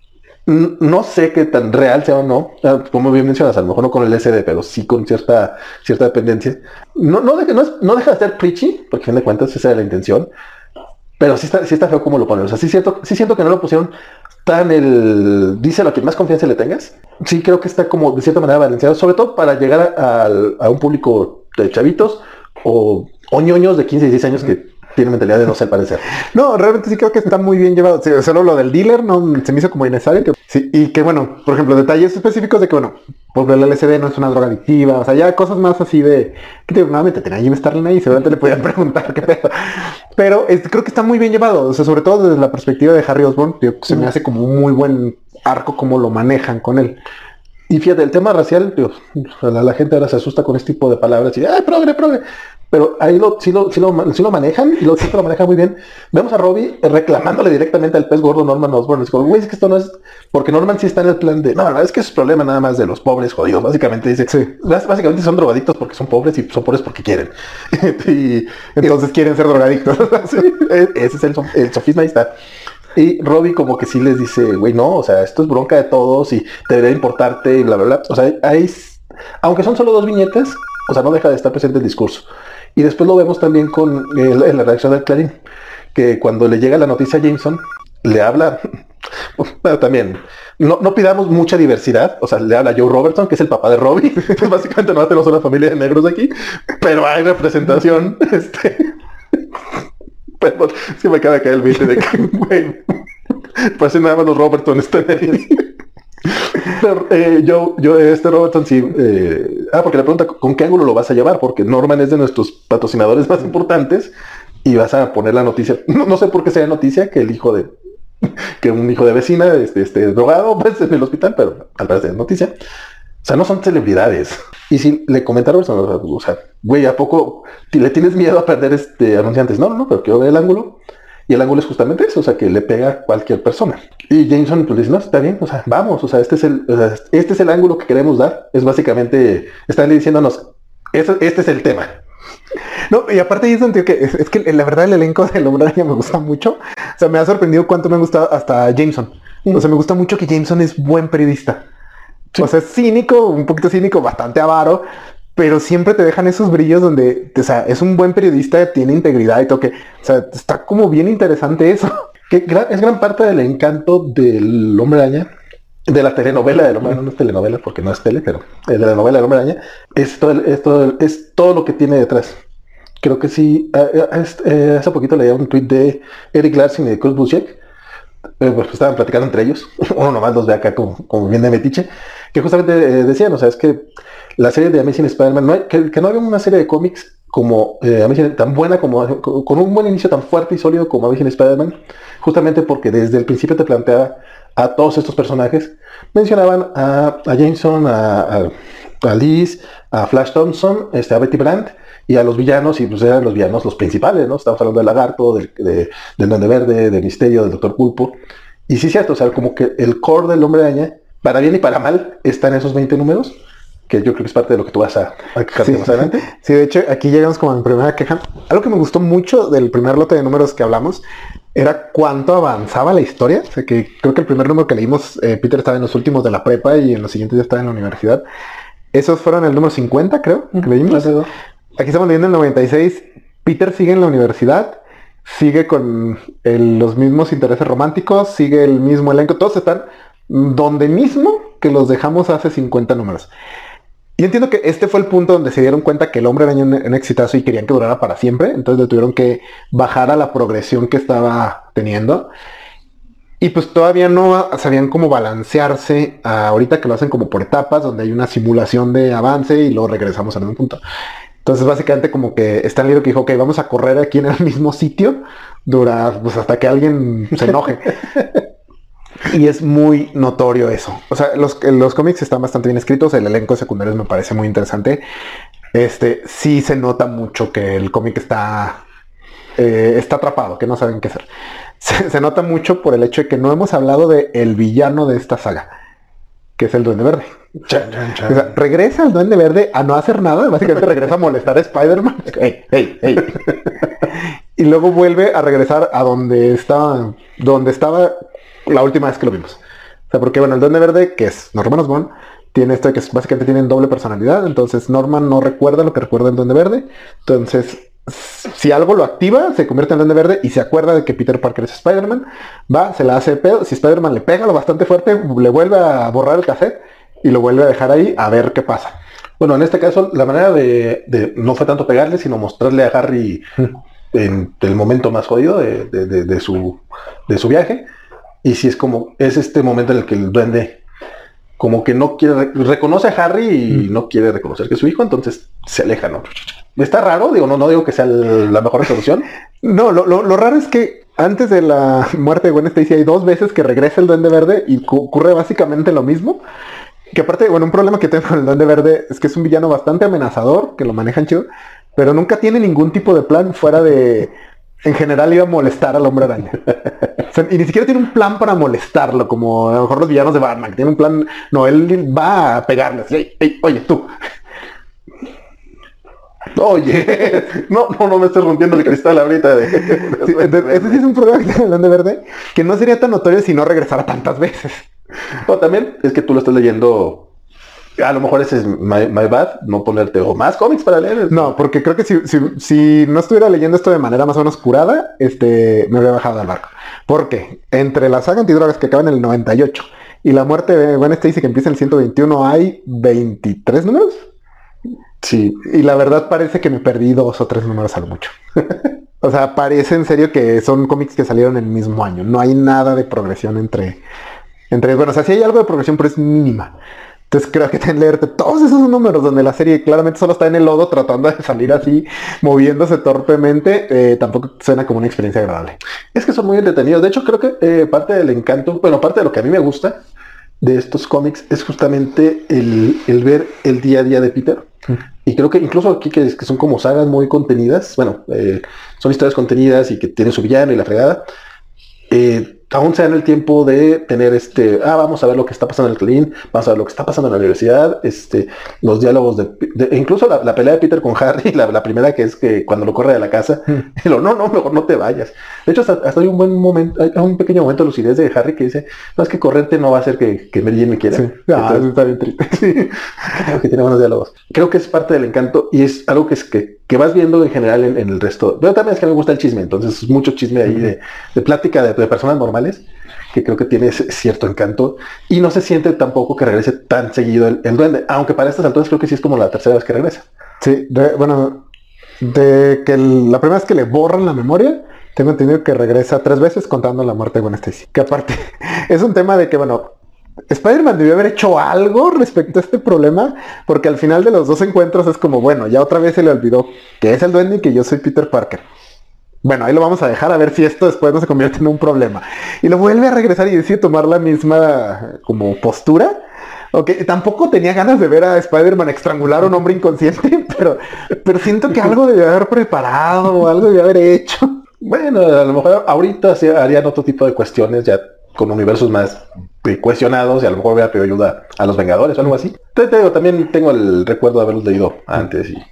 No sé qué tan real sea o no, como bien mencionas, a lo mejor no con el L S D, pero sí con cierta cierta dependencia. No, no, deja, no, es, no deja de ser preachy, porque a fin de cuentas esa era la intención, pero sí está, sí está feo como lo ponen. O sea, sí siento, sí siento que no lo pusieron tan el... Díselo a quien más confianza le tengas. Sí creo que está como de cierta manera balanceado, sobre todo para llegar a, a, a un público de chavitos o, o ñoños de quince, dieciséis años que tiene mentalidad de no ser parecer. No, realmente sí creo que está muy bien llevado. Sí, solo lo del dealer no se me hizo como innecesario. Que, sí, y que bueno, por ejemplo, detalles específicos de que bueno, pues el L S D no es una droga adictiva. O sea, ya cosas más así de... Que digo, nuevamente tenía Jim Starlin ahí, seguramente le podían preguntar qué pedo. Pero es, creo que está muy bien llevado. O sea, sobre todo desde la perspectiva de Harry Osborn, tío, se me hace como un muy buen arco como lo manejan con él. Y fíjate, el tema racial, tío, la, la gente ahora se asusta con este tipo de palabras y ¡ay, progre, progre! Pero ahí lo, sí, lo, sí, lo, sí lo manejan y lo, sí lo manejan muy bien. Vemos a Robbie reclamándole directamente al pez gordo Norman Osborn. Es como, güey, es que esto no es... Porque Norman sí está en el plan de... No, la verdad es que es problema nada más de los pobres jodidos. Básicamente dice... Sí. Básicamente son drogadictos porque son pobres y son pobres porque quieren. y entonces y, quieren ser drogadictos. Sí, ese es el, el sofisma, ahí está. Y Robbie como que sí les dice, güey, no, o sea, esto es bronca de todos y debería importarte y bla, bla, bla. O sea, hay, aunque son solo dos viñetas, o sea, no deja de estar presente el discurso. Y después lo vemos también con el, en la reacción del Clarín, que cuando le llega la noticia a Jameson, le habla, bueno, también, no, no pidamos mucha diversidad, o sea, le habla a Joe Robertson, que es el papá de Robbie, básicamente no tenemos una familia de negros aquí, pero hay representación, este, pero sí me acaba de caer el veinte de que, güey, pues nada más los Robertson están ahí. Pero, eh, yo, yo, este Robertson sí, eh, ah, porque le pregunta con qué ángulo lo vas a llevar, porque Norman es de nuestros patrocinadores más importantes y vas a poner la noticia, no, no sé por qué sea noticia que el hijo de, que un hijo de vecina, este, este drogado, pues en el hospital, pero al parecer es noticia. O sea, no son celebridades. Y si le comenta a Robertson, o sea, güey, ¿a poco le tienes miedo a perder este anunciantes? No, no, no, pero quiero ver el ángulo. Y el ángulo es justamente eso, o sea, que le pega a cualquier persona. Y Jameson pues dice, no, está bien, o sea, vamos, o sea, este es el, o sea, este es el ángulo que queremos dar. Es básicamente, están diciéndonos, este, este es el tema. No, y aparte yo sentido que es, es que la verdad el elenco del Hombre Araña me gusta mucho. O sea, me ha sorprendido cuánto me ha gustado hasta Jameson. O sea, me gusta mucho que Jameson es buen periodista. Sí. O sea, es cínico, un poquito cínico, bastante avaro, pero siempre te dejan esos brillos donde, o sea, es un buen periodista, tiene integridad y todo que, o sea, está como bien interesante eso. Que gran, es gran parte del encanto del Hombre Araña, de la telenovela del Hombre Araña, no es telenovela porque no es tele, pero de la novela del Hombre Araña, es todo, es todo, es todo lo que tiene detrás. Creo que sí, eh, eh, hace poquito leía un tweet de Eric Larson y de Kurt Busiek, eh, pues estaban platicando entre ellos, uno nomás los ve acá como, como bien de metiche, que justamente eh, decían, o sea, es que la serie de Amazing Spider-Man, no hay, que, que no había una serie de cómics como eh, Amazing, tan buena como, con un buen inicio tan fuerte y sólido como Amazing Spider-Man, justamente porque desde el principio te planteaba a todos estos personajes, mencionaban a, a Jameson, a, a, a Liz, a Flash Thompson, este, a Betty Brant, y a los villanos, y pues eran los villanos los principales, ¿no? Estamos hablando del Lagarto, del, de, del Duende Verde, del Misterio, del Doctor Pulpo. Y sí es cierto, o sea, como que el core del Hombre Araña, para bien y para mal, está en esos veinte números, que yo creo que es parte de lo que tú vas a, a quejarte sí. más adelante. Sí, de hecho, aquí llegamos como a mi primera queja. Algo que me gustó mucho del primer lote de números que hablamos era cuánto avanzaba la historia. O sea, que creo que el primer número que leímos, eh, Peter estaba en los últimos de la prepa y en los siguientes ya estaba en la universidad. Esos fueron el número cincuenta, creo, que leímos. Uh-huh. Aquí estamos leyendo el noventa y seis. Peter sigue en la universidad, sigue con el, los mismos intereses románticos, sigue el mismo elenco. Todos están donde mismo que los dejamos hace cincuenta números. Y entiendo que este fue el punto donde se dieron cuenta que el Hombre Araña era un exitazo y querían que durara para siempre. Entonces le tuvieron que bajar a la progresión que estaba teniendo. Y pues todavía no sabían cómo balancearse a ahorita que lo hacen como por etapas, donde hay una simulación de avance y luego regresamos a un punto. Entonces básicamente como que Stan Lee que dijo, ok, vamos a correr aquí en el mismo sitio, dura pues hasta que alguien se enoje. Y es muy notorio eso. O sea, los, los cómics están bastante bien escritos, el elenco secundario me parece muy interesante. Este, sí se nota mucho que el cómic está, eh, está atrapado, que no saben qué hacer. Se, se nota mucho por el hecho de que no hemos hablado de el villano de esta saga, que es el Duende Verde. Chan, chan, chan. O sea, regresa el Duende Verde a no hacer nada, básicamente regresa a molestar a Spider-Man. Hey, hey, hey. Y luego vuelve a regresar a donde estaba, donde estaba la última vez que lo vimos. O sea, porque bueno, el Duende Verde, que es Norman Osborn, tiene esto de que básicamente tienen doble personalidad. Entonces Norman no recuerda lo que recuerda el Duende Verde. Entonces, si algo lo activa, se convierte en Duende Verde y se acuerda de que Peter Parker es Spider-Man. Va, se la hace de pedo. Si Spider-Man le pega lo bastante fuerte, le vuelve a borrar el cassette y lo vuelve a dejar ahí a ver qué pasa. Bueno, en este caso, la manera de, de no fue tanto pegarle, sino mostrarle a Harry en el momento más jodido de, de, de, de, su, de su viaje. Y si es como, es este momento en el que el duende como que no quiere, reconoce a Harry y mm. no quiere reconocer que es su hijo, entonces se aleja, ¿no? Está raro, digo, no, no digo que sea el, la mejor resolución. No, lo, lo, lo raro es que antes de la muerte de Gwen Stacy hay dos veces que regresa el Duende Verde y ocurre básicamente lo mismo. Que aparte, bueno, un problema que tengo con el Duende Verde es que es un villano bastante amenazador, que lo manejan chido, pero nunca tiene ningún tipo de plan fuera de, en general, ir a molestar al Hombre Araña. O sea, y ni siquiera tiene un plan para molestarlo, como a lo mejor los villanos de Batman, que tienen un plan, no, él va a pegarles. Hey, hey, oye, tú. Oye, no, no, no me estés rompiendo el cristal ahorita. De, de Sí, entonces, ese sí es un problema que tiene el Duende Verde, que no sería tan notorio si no regresara tantas veces. O también es que tú lo estás leyendo. A lo mejor ese es my, my bad, no ponerte o más cómics para leer. No, porque creo que si, si, si no estuviera leyendo esto de manera más o menos curada, este, me habría bajado del barco. Porque entre la saga antidrogas que acaba en el noventa y ocho y la muerte de Gwen Stacy que empieza en el ciento veintiuno hay veintitrés números. Sí. Y la verdad parece que me perdí dos o tres números a lo mucho. O sea, parece en serio que son cómics que salieron el mismo año. No hay nada de progresión entre... entre bueno, o sea, sí hay algo de progresión, pero es mínima. Entonces creo que ten que leerte todos esos números donde la serie claramente solo está en el lodo tratando de salir así, moviéndose torpemente, eh, tampoco suena como una experiencia agradable. Es que son muy entretenidos. De hecho, creo que eh, parte del encanto, bueno, parte de lo que a mí me gusta de estos cómics es justamente el, el ver el día a día de Peter. Mm. Y creo que incluso aquí que, que son como sagas muy contenidas, bueno, eh, son historias contenidas y que tienen su villano y la fregada, eh, aún se dan el tiempo de tener este, ah, vamos a ver lo que está pasando en el Clean, vamos a ver lo que está pasando en la universidad, este, los diálogos de, de incluso la, la pelea de Peter con Harry, la, la primera que es que cuando lo corre de la casa, mm. y lo, no, no, mejor no te vayas. De hecho, hasta, hasta hay un buen momento, hay un pequeño momento de lucidez de Harry que dice, no, es que correrte no va a hacer que, que Mary Jane me quiera. Sí. Ah, entonces, está bien triste. Sí. Creo que tiene buenos diálogos. Creo que es parte del encanto y es algo que es que, que vas viendo en general en, en el resto. Pero también es que me gusta el chisme, entonces es mucho chisme ahí de, de plática de, de personas normales, que creo que tiene cierto encanto y no se siente tampoco que regrese tan seguido el, el duende, aunque para estas alturas creo que sí es como la tercera vez que regresa. Sí, de, bueno, de que el, la primera vez que le borran la memoria, tengo entendido que regresa tres veces contando la muerte de Gwen Stacy. Que aparte, es un tema de que, bueno, Spider-Man debió haber hecho algo respecto a este problema, porque al final de los dos encuentros es como, bueno, ya otra vez se le olvidó que es el duende y que yo soy Peter Parker. Bueno, ahí lo vamos a dejar a ver si esto después no se convierte en un problema. Y lo vuelve a regresar y decide tomar la misma como postura. Ok, tampoco tenía ganas de ver a Spider-Man estrangular a un hombre inconsciente, pero, pero siento que algo debe haber preparado o algo debe haber hecho. Bueno, a lo mejor ahorita sí harían otro tipo de cuestiones ya con universos más cuestionados y a lo mejor hubiera pedido ayuda a los Vengadores o algo así. Te, te digo, también tengo el recuerdo de haberlos leído antes y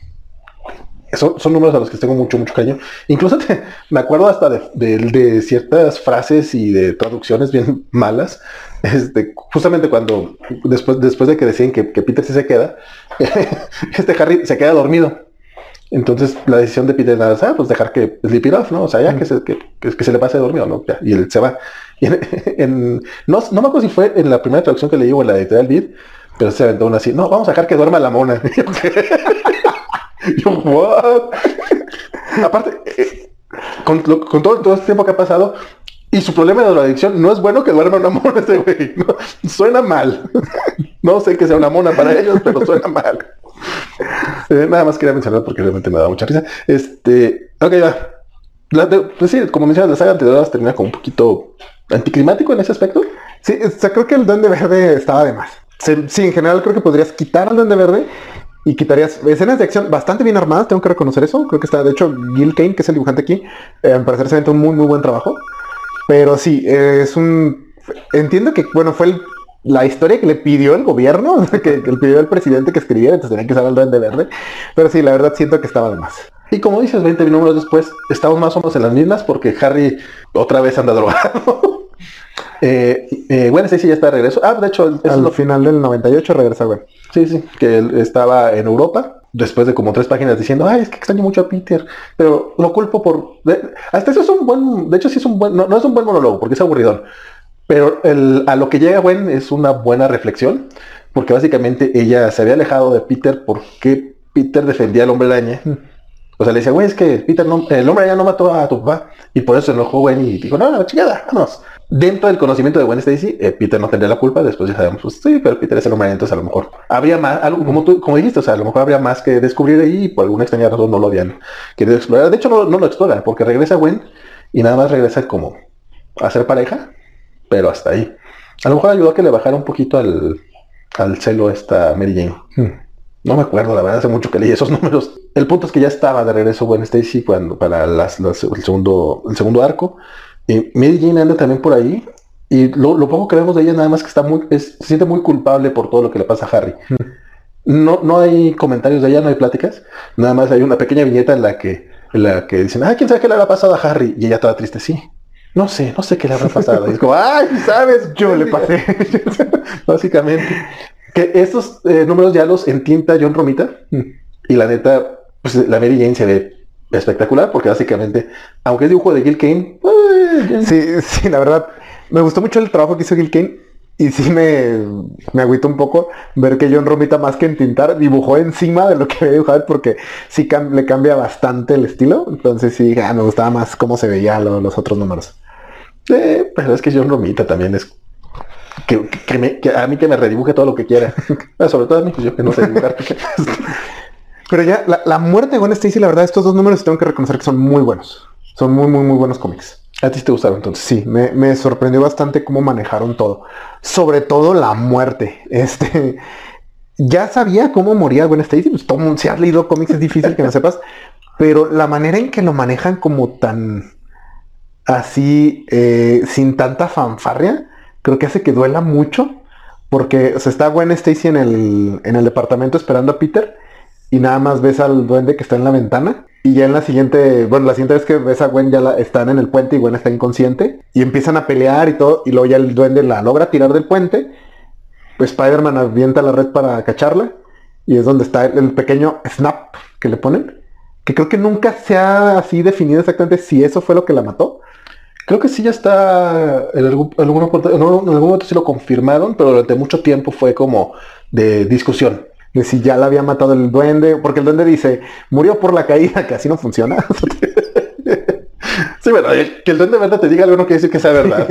Son, son números a los que tengo mucho, mucho cariño. Incluso te, me acuerdo hasta de, de, de ciertas frases y de traducciones bien malas. Este, justamente cuando, después, después de que decían que, que Peter sí se queda, este Harry se queda dormido. Entonces la decisión de Peter es, ah, pues dejar que sleep it off, ¿no? O sea, ya que se, que, que se le pase dormido, ¿no? Ya, y él se va. Y en, en, no, no me acuerdo si fue en la primera traducción que leí o en la editorial Vid, pero se aventó una así, no, vamos a dejar que duerma la mona. Yo, what? Aparte, eh, con, lo, con todo, todo este tiempo que ha pasado, y su problema de la adicción, no es bueno que duerma una mona ese güey. No, suena mal. No sé que sea una mona para ellos, pero suena mal. Eh, nada más quería mencionar porque realmente me da mucha risa. Este, ok, va. La, de, pues sí, como mencionas, la saga anterior termina como un poquito anticlimático en ese aspecto. Sí, o sea, creo que el Duende Verde estaba de más. Sí, sí, en general creo que podrías quitar al Duende Verde y quitarías escenas de acción bastante bien armadas, tengo que reconocer eso. Creo que está, de hecho, Gil Kane, que es el dibujante aquí, eh, al parecer se aventó un muy, muy buen trabajo. Pero sí, eh, es un... Entiendo que, bueno, fue el, la historia que le pidió el gobierno, que, que le pidió el presidente que escribiera, entonces tenía que usar al Duende Verde. Pero sí, la verdad siento que estaba de más. Y como dices, veinte números después, estamos más o menos en las mismas porque Harry otra vez anda drogado. eh, eh, Gwen Stacy ya está de regreso. Ah, de hecho... Al lo... final del noventa y ocho regresa Gwen. Sí, sí, que él estaba en Europa, después de como tres páginas diciendo, ay, es que extraño mucho a Peter, pero lo culpo por... De... Hasta eso es un buen... De hecho, sí es un buen... No, no es un buen monólogo, porque es aburridón. Pero el, a lo que llega Gwen es una buena reflexión, porque básicamente ella se había alejado de Peter porque Peter defendía al Hombre Araña. O sea, le decía, güey, es que Peter no, el Hombre Araña no mató a tu papá. Y por eso se enojó Gwen y dijo, no, no, chingada, vámonos. Dentro del conocimiento de Gwen Stacy, eh, Peter no tendría la culpa. Después ya sabemos, pues sí, pero Peter es el Hombre Araña, entonces a lo mejor habría más, algo como tú, como dijiste, o sea, a lo mejor habría más que descubrir ahí y por alguna extraña razón no lo habían querido explorar. De hecho, no, no lo exploran, porque regresa Gwen y nada más regresa como a ser pareja, pero hasta ahí. A lo mejor ayudó a que le bajara un poquito al, al celo esta Mary Jane. Hmm. No me acuerdo, la verdad, hace mucho que leí esos números. El punto es que ya estaba de regreso Gwen Stacy cuando, para las, las, el, segundo, el segundo arco. Y Mary Jane anda también por ahí. Y lo, lo poco que vemos de ella nada más que está muy, es, se siente muy culpable por todo lo que le pasa a Harry. Mm. No, no hay comentarios de ella, no hay pláticas. Nada más hay una pequeña viñeta en la que, en la que dicen, ah, ¿quién sabe qué le habrá pasado a Harry? Y ella toda triste, sí. No sé, no sé qué le habrá pasado. Y es como, ay, ¿sabes? Yo le pasé. Básicamente. Que estos eh, números ya los entinta John Romita. Y la neta, pues la Mary Jane se ve espectacular porque básicamente, aunque es dibujo de Gil Kane, pues, sí, sí, la verdad, me gustó mucho el trabajo que hizo Gil Kane y sí me, me agüitó un poco ver que John Romita más que entintar dibujó encima de lo que había dibujado porque sí cam le cambia bastante el estilo, entonces sí, ah, me gustaba más cómo se veía lo, los otros números. Eh, pero es que John Romita también es que, que, que, me, que a mí que me redibuje todo lo que quiera. Sobre todo a mí, pues yo que no sé dibujar. Pero ya, la, la muerte de Gwen Stacy, la verdad, estos dos números tengo que reconocer que son muy buenos. Son muy, muy, muy buenos cómics. ¿A ti te gustaron entonces? Sí, me, me sorprendió bastante cómo manejaron todo. Sobre todo la muerte. Este, ya sabía cómo moría Gwen Stacy. Pues todo mundo, si has leído cómics es difícil que no sepas. Pero la manera en que lo manejan como tan así, eh, sin tanta fanfarria, creo que hace que duela mucho. Porque o sea, está Gwen Stacy en el, en el departamento esperando a Peter. Y nada más ves al duende que está en la ventana. Y ya en la siguiente, bueno, la siguiente vez que ves a Gwen ya la, están en el puente y Gwen está inconsciente. Y empiezan a pelear y todo. Y luego ya el duende la logra tirar del puente. Pues Spider-Man avienta la red para cacharla. Y es donde está el, el pequeño snap que le ponen. Que creo que nunca se ha así definido exactamente si eso fue lo que la mató. Creo que sí ya está, en algún, en algún, en algún momento sí lo confirmaron, pero durante mucho tiempo fue como de discusión. De si ya la había matado el duende, porque el duende dice, murió por la caída, que así no funciona. Sí, bueno, que el duende verde te diga algo no quiere decir que sea verdad.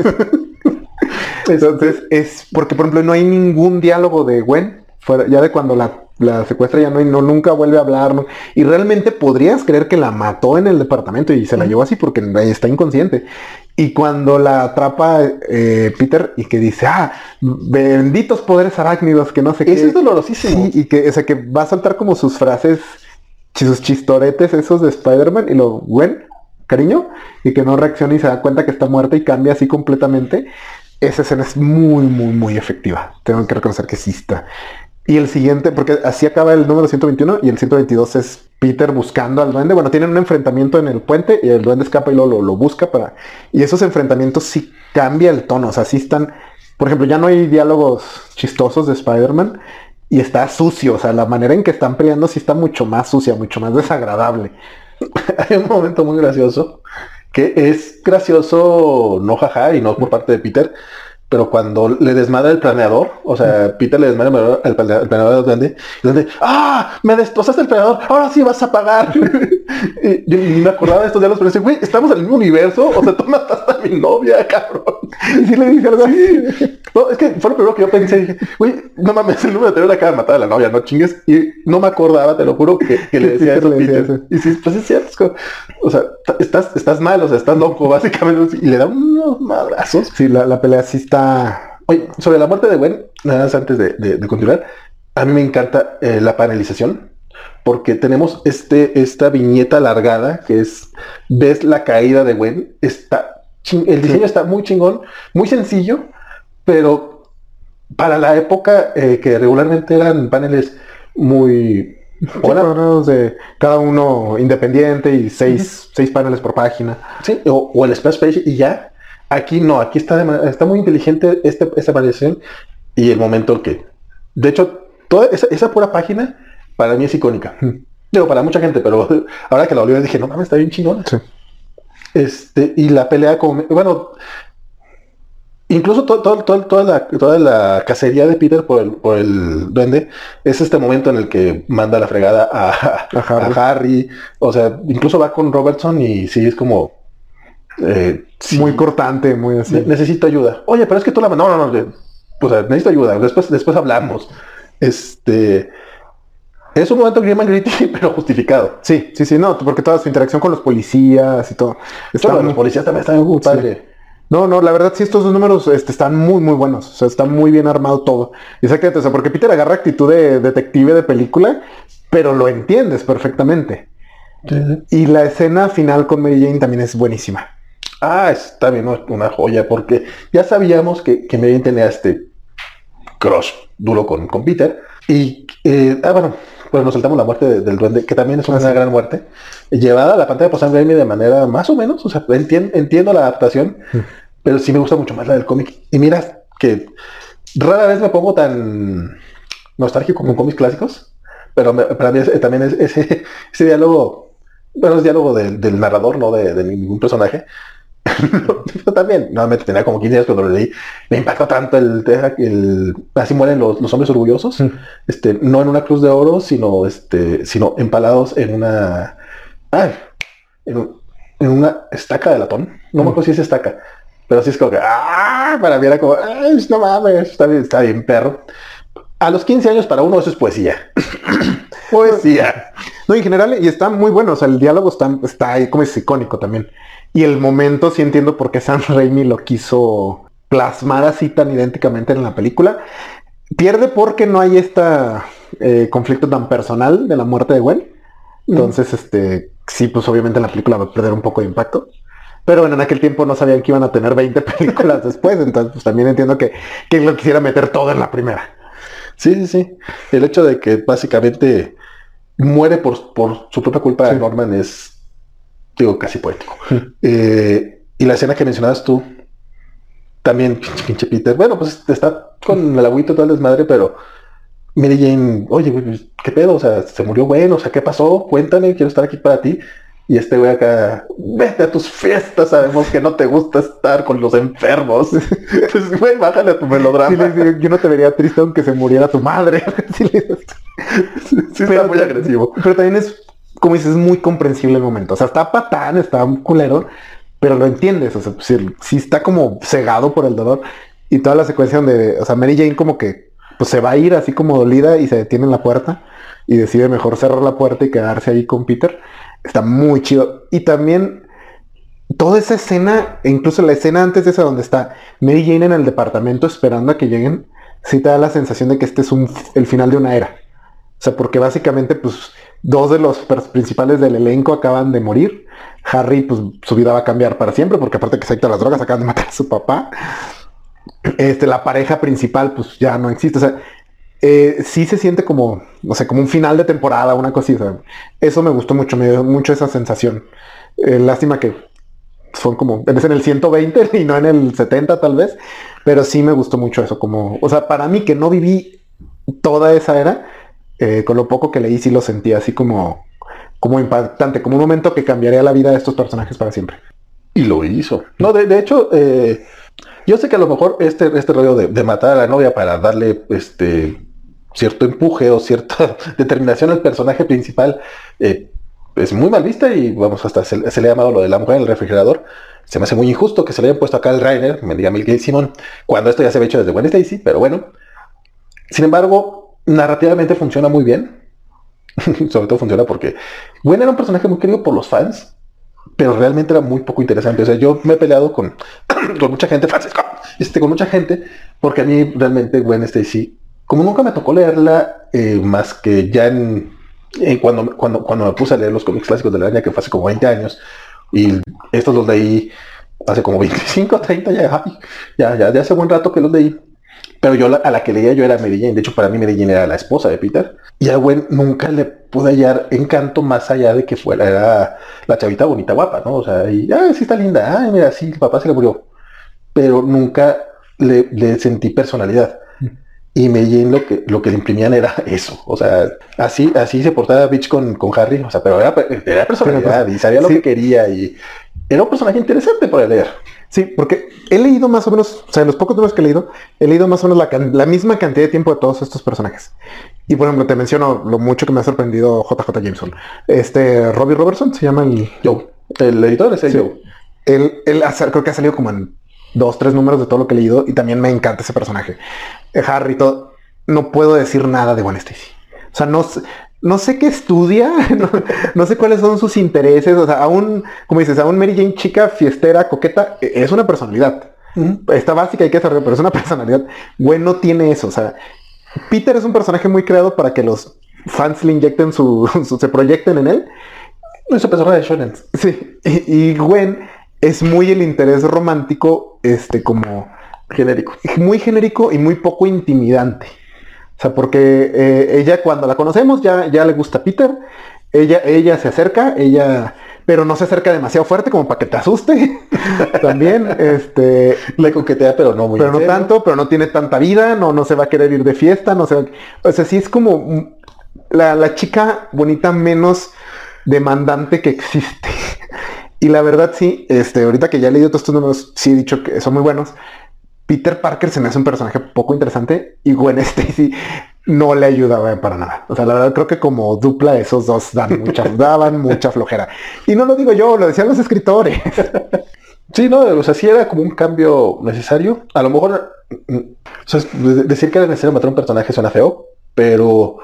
Entonces, es porque, por ejemplo, no hay ningún diálogo de Gwen, fuera, ya de cuando la, la secuestra ya no hay, no, nunca vuelve a hablar, ¿no? Y realmente podrías creer que la mató en el departamento y se la llevó así porque está inconsciente. Y cuando la atrapa eh, Peter y que dice, ah, benditos poderes arácnidos, que no sé qué. Eso es dolorosísimo. Sí, y que, o sea, que va a soltar como sus frases, sus chistoretes esos de Spider-Man y lo, Gwen, cariño, y que no reacciona y se da cuenta que está muerta y cambia así completamente. Esa escena es muy, muy, muy efectiva. Tengo que reconocer que sí está. Y el siguiente, porque así acaba el número ciento veintiuno y el ciento veintidós es Peter buscando al duende. Bueno, tienen un enfrentamiento en el puente y el duende escapa y luego lo, lo busca para... Y esos enfrentamientos sí cambia el tono. O sea, sí están... Por ejemplo, ya no hay diálogos chistosos de Spider-Man y está sucio. O sea, la manera en que están peleando sí está mucho más sucia, mucho más desagradable. Hay un momento muy gracioso que es gracioso, no jaja, y no por parte de Peter, pero cuando le desmadra el planeador, o sea, Peter le desmadra el planeador del duende, y el duende, ¡ah! ¡Me destrozaste el planeador! ¡Ahora sí vas a pagar! Y yo ni me acordaba de estos diálogos, pero decía, güey, ¿estamos en el mismo universo? O sea, tú mataste a mi novia, cabrón. Y sí le dije algo así. No, es que fue lo primero que yo pensé, dije, güey, no mames, el número anterior acaba de matar a la novia, no chingues. Y no me acordaba, te lo juro, que, que le decía eso a Peter. Eso. Y sí, pues es cierto, es como, o sea, estás, estás mal, o sea, estás loco, básicamente. Y le da unos madrazos. Sí, la, la pelea sí está... Oye, sobre la muerte de Gwen, nada más antes de, de, de continuar, a mí me encanta eh, la panelización. Porque tenemos este, esta viñeta alargada que es, ves la caída de Gwen, está ching, el diseño sí. Está muy chingón, muy sencillo, pero para la época eh, que regularmente eran paneles muy... Bueno, de cada uno independiente y seis, uh-huh. seis paneles por página. Sí, o, o el splash page y ya. Aquí no, aquí está, de, está muy inteligente este, esta panelización y el momento que... De hecho, toda esa, esa pura página... Para mí es icónica. Digo, para mucha gente, pero ahora que la volví a ver dije, no mames, está bien chingona. Sí. Este, y la pelea como... Bueno, incluso to, to, to, toda, la, toda la cacería de Peter por el, por el duende es este momento en el que manda la fregada a, a, Harry. a Harry. O sea, incluso va con Robertson y sí, es como... Eh, sí, muy cortante, muy así. Ne necesito ayuda. Oye, pero es que tú la... No, no, no. Pues necesito ayuda. Después, después hablamos. Este... Es un momento grim and gritty, pero justificado. Sí, sí, sí, no, porque toda su interacción con los policías y todo. Está muy... Los policías también están muy padre. Sí. No, no, la verdad sí, estos dos números este, están muy, muy buenos. O sea, está muy bien armado todo. Exactamente, o sea, porque Peter agarra actitud de detective de película, pero lo entiendes perfectamente. Sí. Y la escena final con Mary Jane también es buenísima. Ah, es también una joya, porque ya sabíamos que, que Mary Jane tenía este crush duro con, con Peter. Y, eh, ah, bueno, pues nos saltamos la muerte de- del duende, que también es una Ah, sí. gran muerte, llevada a la pantalla por Sam Raimi de manera más o menos, o sea, entien- entiendo la adaptación, pero sí me gusta mucho más la del cómic. Y mira que rara vez me pongo tan nostálgico con Mm. cómics clásicos, pero me- para mí es- también es ese, ese diálogo, bueno, es diálogo del, del narrador, no de, de ningún personaje. Yo también, nuevamente tenía como quince años cuando lo leí, me impactó tanto el, el así mueren los, los hombres orgullosos, Mm. este, no en una cruz de oro, sino, este, sino empalados en una, ay, en, un- en una estaca de latón, no me Mm. acuerdo si es estaca, pero sí es como que, ah, para mí era como, ay, no mames, está bien, está bien, perro. A los quince años para uno eso es poesía. Poesía. No, en general, y está muy bueno, o sea, el diálogo está, está ahí como es icónico también. Y el momento sí entiendo por qué Sam Raimi lo quiso plasmar así tan idénticamente en la película. Pierde porque no hay esta eh, conflicto tan personal de la muerte de Gwen. Entonces, este, sí, pues obviamente en la película va a perder un poco de impacto. Pero bueno, en aquel tiempo no sabían que iban a tener veinte películas después, entonces pues también entiendo que, que lo quisiera meter todo en la primera. Sí, sí, sí. El hecho de que básicamente muere por, por su propia culpa Sí. Norman es, digo, casi poético. Eh, y la escena que mencionabas tú, también, pinche, pinche Peter, bueno, pues está con el agüito y todo el desmadre, pero Mary Jane, oye, güey, pues, ¿qué pedo? O sea, se murió Gwen, o sea, ¿qué pasó? Cuéntame, quiero estar aquí para ti. Y este güey acá, vete a tus fiestas, sabemos que no te gusta estar con los enfermos. Pues, güey, bájale a tu Sí, melodrama. le digo, yo no te vería triste aunque se muriera tu madre. Sí, le digo. Sí, sí está muy agresivo. Pero también es, como dices, es muy comprensible el momento. O sea, está patán, está un culero, pero lo entiendes. O sea, sí, sí está como cegado por el dolor. Y toda la secuencia donde, o sea, Mary Jane como que pues se va a ir así como dolida y se detiene en la puerta y decide mejor cerrar la puerta y quedarse ahí con Peter. Está muy chido. Y también toda esa escena, e incluso la escena antes de esa donde está Mary Jane en el departamento esperando a que lleguen, sí te da la sensación de que este es un, el final de una era. O sea, porque básicamente, pues, dos de los principales del elenco acaban de morir. Harry, pues, su vida va a cambiar para siempre, porque aparte que se adicta a las drogas, acaban de matar a su papá. Este, la pareja principal, pues, ya no existe. O sea, eh, sí se siente como, no sé, como un final de temporada, una cosita. Eso me gustó mucho, me dio mucho esa sensación. Eh, lástima que son como, es en el ciento veinte y no en el setenta tal vez, pero sí me gustó mucho eso, como, o sea, para mí que no viví toda esa era, eh, con lo poco que leí sí lo sentí así como, como impactante, como un momento que cambiaría la vida de estos personajes para siempre. Y lo hizo. No, de, de hecho, eh, yo sé que a lo mejor este, este rollo de, de matar a la novia para darle este cierto empuje o cierta determinación al personaje principal eh, es muy mal vista y vamos, hasta se, se le ha llamado lo de la mujer en el refrigerador. Se me hace muy injusto que se le hayan puesto acá al Reiner, me diga Mil Gay Simon, cuando esto ya se había hecho desde Gwen Stacy, pero bueno. Sin embargo, narrativamente funciona muy bien. Sobre todo funciona porque Gwen era un personaje muy querido por los fans, pero realmente era muy poco interesante. O sea, yo me he peleado con, con mucha gente, Francisco, este, con mucha gente, porque a mí realmente Gwen Stacy, como nunca me tocó leerla, eh, más que ya en, en cuando, cuando, cuando me puse a leer los cómics clásicos de la araña, que fue hace como veinte años, y estos los leí hace como veinticinco, treinta, ya, ay, ya, ya, ya hace buen rato que los leí. Pero yo la, a la que leía yo era Mary Jane. De hecho, para mí Mary Jane era la esposa de Peter. Y a Gwen nunca le pude hallar encanto más allá de que fuera era la chavita bonita, guapa, ¿no? O sea, y, ah, sí está linda. Ay, mira, sí, el papá se le murió. Pero nunca le, le sentí personalidad. Y Mary Jane lo que, lo que le imprimían era eso. O sea, así, así se portaba Bitch con, con Harry. O sea, pero era, era personalidad y sabía lo Sí. que quería. Y era un personaje interesante para leer. Sí, porque he leído más o menos, o sea, en los pocos números que he leído, he leído más o menos la, can- la misma cantidad de tiempo de todos estos personajes. Y por ejemplo, te menciono lo mucho que me ha sorprendido J J. Jameson. Este, Robbie Robertson se llama el... Joe. El editor es el Sí. Joe. Él, él ha- creo que ha salido como en dos, tres números de todo lo que he leído y también me encanta ese personaje. Eh, Harry, todo. No puedo decir nada de Gwen Stacy. O sea, no, sé- no sé qué estudia, no, no sé cuáles son sus intereses. O sea, aún, como dices, aún Mary Jane chica, fiestera, coqueta, eh, es una personalidad. Uh-huh. Está básica, hay que desarrollar, pero es una personalidad. Gwen no tiene eso. O sea, Peter es un personaje muy creado para que los fans le inyecten su, su se proyecten en él. Ese personaje de Shonen. Sí, y, y Gwen es muy el interés romántico, este, como Genérico. muy genérico y muy poco intimidante. O sea, porque eh, ella cuando la conocemos ya, ya le gusta Peter. Ella, ella se acerca, ella... pero no se acerca demasiado fuerte como para que te asuste. También, este... Le coquetea, pero no muy Pero no tanto, pero no tiene tanta vida, no, no se va a querer ir de fiesta, no se va... O sea, sí es como la, la chica bonita menos demandante que existe. Y la verdad sí, este, ahorita que ya he leído todos estos números, sí he dicho que son muy buenos. Peter Parker se me hace un personaje poco interesante y Gwen Stacy no le ayudaba para nada. O sea, la verdad creo que como dupla esos dos dan mucha, daban mucha flojera. Y no lo digo yo, lo decían los escritores. Sí, no, o sea, sí era como un cambio necesario. A lo mejor, o sea, decir que era necesario matar a un personaje suena feo, pero...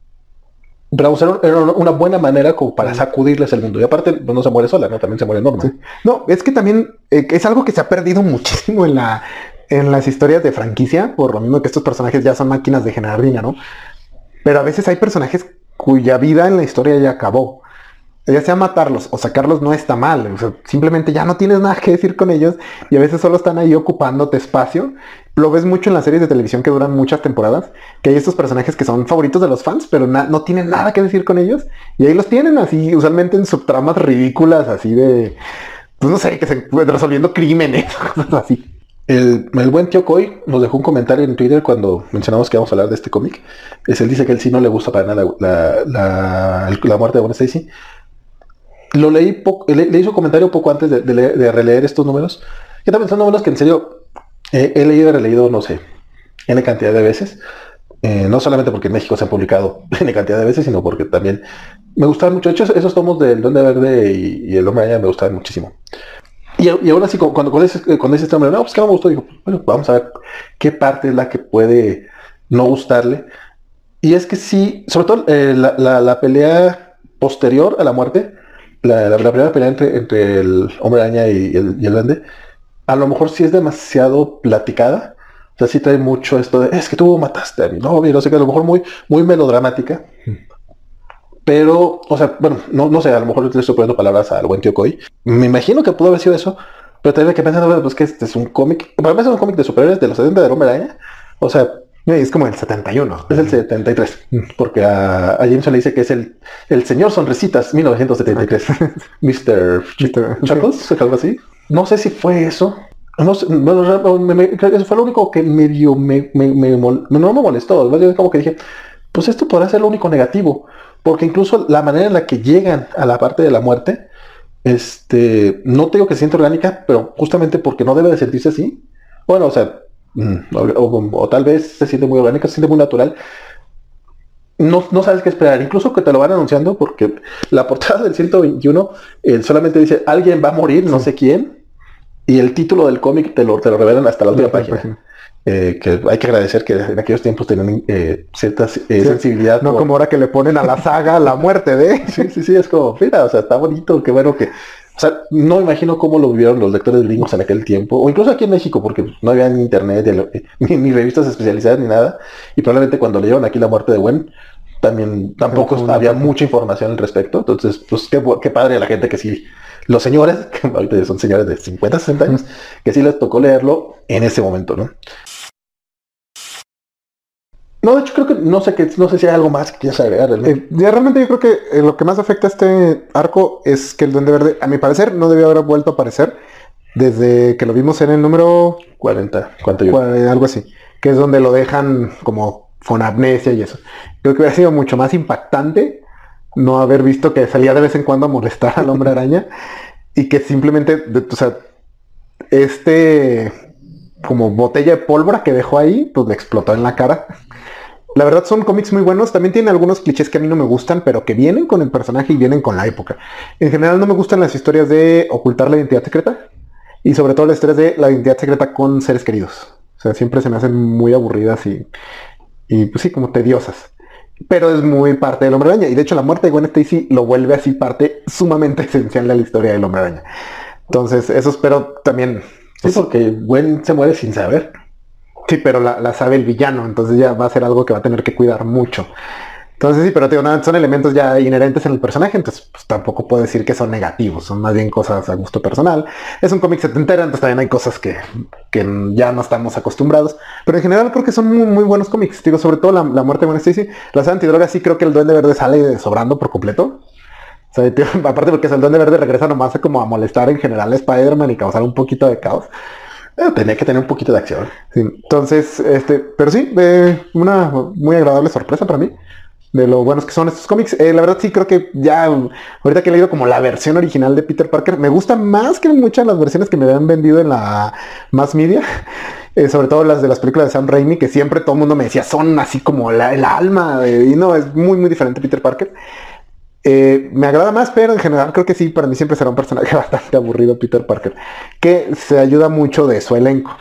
Pero vamos, era, era una buena manera como para sacudirles el mundo. Y aparte, pues, no se muere sola, ¿no? También se muere Norma. Sí. No, es que también eh, es algo que se ha perdido muchísimo en la en las historias de franquicia, por lo mismo que estos personajes ya son máquinas de generar dinero. Pero a veces hay personajes cuya vida en la historia ya acabó. Ya sea matarlos o sacarlos no está mal. O sea, simplemente ya no tienes nada que decir con ellos y a veces solo están ahí ocupándote espacio. Lo ves mucho en las series de televisión que duran muchas temporadas, que hay estos personajes que son favoritos de los fans, pero na- no tienen nada que decir con ellos. Y ahí los tienen así, usualmente en subtramas ridículas, así de, pues no sé, que se resolviendo crímenes, cosas así. El, el buen tío Coy nos dejó un comentario en Twitter cuando mencionamos que íbamos a hablar de este cómic. Es, él dice que él sí no le gusta para nada la, la, la, la muerte de Gwen Stacy. Lo leí, poco, le, le hizo un comentario poco antes de, de, leer, de releer estos números. Que también son números que en serio eh, he leído y releído, no sé, N cantidad de veces. Eh, no solamente porque en México se han publicado N cantidad de veces, sino porque también me gustaban mucho. De hecho, esos tomos del Duende Verde y, y el Hombre Araña me gustaban muchísimo. Y, y aún así, cuando, cuando dices cuando dice este hombre, no, pues que no me gustó, digo, bueno, vamos a ver qué parte es la que puede no gustarle. Y es que sí, sobre todo eh, la, la, la pelea posterior a la muerte, la, la, la primera pelea entre, entre el Hombre Araña y el, y el Duende, a lo mejor sí es demasiado platicada. O sea, sí trae mucho esto de, es que tú mataste a mi novio, no sé qué, a lo mejor muy, muy melodramática. Pero, o sea, bueno, no, no sé, a lo mejor le estoy poniendo palabras al buen tío Coy. Me imagino que pudo haber sido eso, pero también que pensando, pues que este es un cómic, para mí es un cómic de superhéroes de los setenta del Hombre Araña. O sea, es como el setenta y uno. Es el setenta y tres, porque a, a Jameson le dice que es el, el señor Sonrisitas mil novecientos setenta y tres. mister Chuckles, algo así. No sé si fue eso. No sé, bueno, me, me, eso fue lo único que medio me, me, me, me, no me molestó. Yo como que dije, pues esto podrá ser lo único negativo. Porque incluso la manera en la que llegan a la parte de la muerte, este, no te digo que se siente orgánica, pero justamente porque no debe de sentirse así. Bueno, o sea, o, o, o tal vez se siente muy orgánica, se siente muy natural. No, no sabes qué esperar, incluso que te lo van anunciando, porque la portada del ciento veintiuno eh, solamente dice, alguien va a morir, no sé quién, y el título del cómic te lo, te lo revelan hasta la última página. página. Eh, que hay que agradecer que en aquellos tiempos tenían eh, cierta eh, sí, sensibilidad. No por... como ahora que le ponen a la saga la muerte de... Sí, sí, sí, es como, mira, o sea, está bonito, qué bueno que... O sea, no me imagino cómo lo vivieron los lectores gringos en aquel tiempo, o incluso aquí en México, porque no había ni internet, ni, ni revistas especializadas, ni nada, y probablemente cuando leyeron aquí la muerte de Gwen, también tampoco no, había no, no. mucha información al respecto. Entonces, pues qué, qué padre a la gente que sí, los señores, que ahorita son señores de cincuenta, sesenta años, que sí les tocó leerlo en ese momento, ¿no? No, de hecho creo que no sé que no sé si hay algo más que quieras agregar. Eh, ya realmente yo creo que eh, lo que más afecta a este arco es que el Duende Verde, a mi parecer, no debió haber vuelto a aparecer desde que lo vimos en el número cuarenta, cuarenta y uno. Algo así, que es donde lo dejan como con amnesia y eso. Creo que hubiera sido mucho más impactante no haber visto que salía de vez en cuando a molestar al Hombre Araña y que simplemente, de, o sea, este como botella de pólvora que dejó ahí, pues le explotó en la cara. La verdad son cómics muy buenos. También tienen algunos clichés que a mí no me gustan, pero que vienen con el personaje y vienen con la época. En general no me gustan las historias de ocultar la identidad secreta. Y sobre todo las historias de la identidad secreta con seres queridos. O sea, siempre se me hacen muy aburridas y, y pues sí, como tediosas. Pero es muy parte del Hombre Araña. Y de hecho la muerte de Gwen Stacy lo vuelve así parte sumamente esencial de la historia del Hombre Araña. Entonces eso espero también... Sí, porque Gwen se muere sin saber. Sí, pero la, la sabe el villano, entonces ya va a ser algo que va a tener que cuidar mucho. Entonces sí, pero te digo, no, son elementos ya inherentes en el personaje, entonces pues tampoco puedo decir que son negativos, son más bien cosas a gusto personal. Es un cómic setentero, entonces también hay cosas que, que ya no estamos acostumbrados, pero en general creo que son muy, muy buenos cómics. Digo, sobre todo la, la muerte de Gwen Stacy, la saga antidroga sí creo que el Duende Verde sale sobrando por completo. O sea, tío, aparte porque el Duende Verde regresa nomás a como a molestar en general a Spider-Man y causar un poquito de caos. Eh, tenía que tener un poquito de acción. Sí, entonces, este, pero sí, eh, una muy agradable sorpresa para mí de lo buenos que son estos cómics. Eh, la verdad sí creo que ya, ahorita que he leído como la versión original de Peter Parker, me gusta más que muchas de las versiones que me habían vendido en la mass media. Eh, sobre todo las de las películas de Sam Raimi, que siempre todo el mundo me decía, son así como la, el alma. Eh, y no, es muy, muy diferente Peter Parker. Eh, me agrada más, pero en general creo que sí, para mí siempre será un personaje bastante aburrido Peter Parker, que se ayuda mucho de su elenco.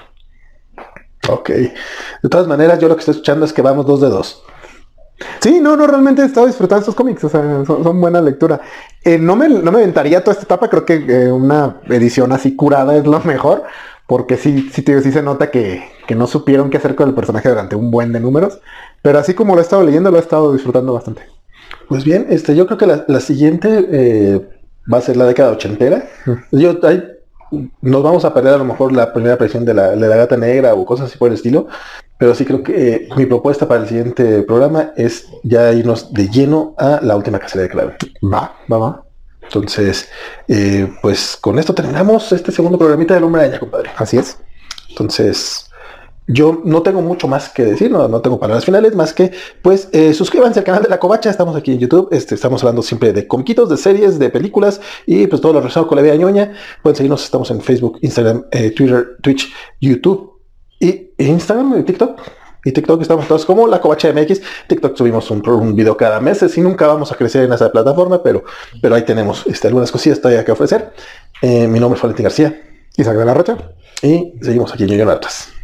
Ok. De todas maneras, yo lo que estoy escuchando es que vamos dos de dos. Sí, no, no, realmente he estado disfrutando estos cómics, o sea, son, son buena lectura. Eh, no, me, no me aventaría toda esta etapa, creo que eh, una edición así curada es lo mejor, porque sí, sí, tío, sí se nota que, que no supieron qué hacer con el personaje durante un buen de números, pero así como lo he estado leyendo, lo he estado disfrutando bastante. Pues bien, este, yo creo que la, la siguiente eh, va a ser la década ochentera. Mm. Yo, hay, nos vamos a perder a lo mejor la primera aparición de la, de la Gata Negra o cosas así por el estilo, pero sí creo que eh, mi propuesta para el siguiente programa es ya irnos de lleno a la última cacería de Kraven. Va, va, va. Entonces, eh, pues con esto terminamos este segundo programita del Hombre Araña, compadre. Así es. Entonces, yo no tengo mucho más que decir, no, no tengo palabras finales, más que, pues, eh, suscríbanse al canal de La Covacha, estamos aquí en YouTube, este, estamos hablando siempre de comiquitos, de series, de películas, y pues todo lo relacionado con la vida ñoña. Pueden seguirnos, estamos en Facebook, Instagram, eh, Twitter, Twitch, YouTube, y Instagram, y TikTok. Y TikTok estamos todos como La Covacha M X. TikTok subimos un, un video cada mes, y nunca vamos a crecer en esa plataforma, pero, pero ahí tenemos este, algunas cosillas todavía que ofrecer. Eh, mi nombre es Valentín García. Isaac de la Rocha. Y seguimos aquí en Ñoño Narras.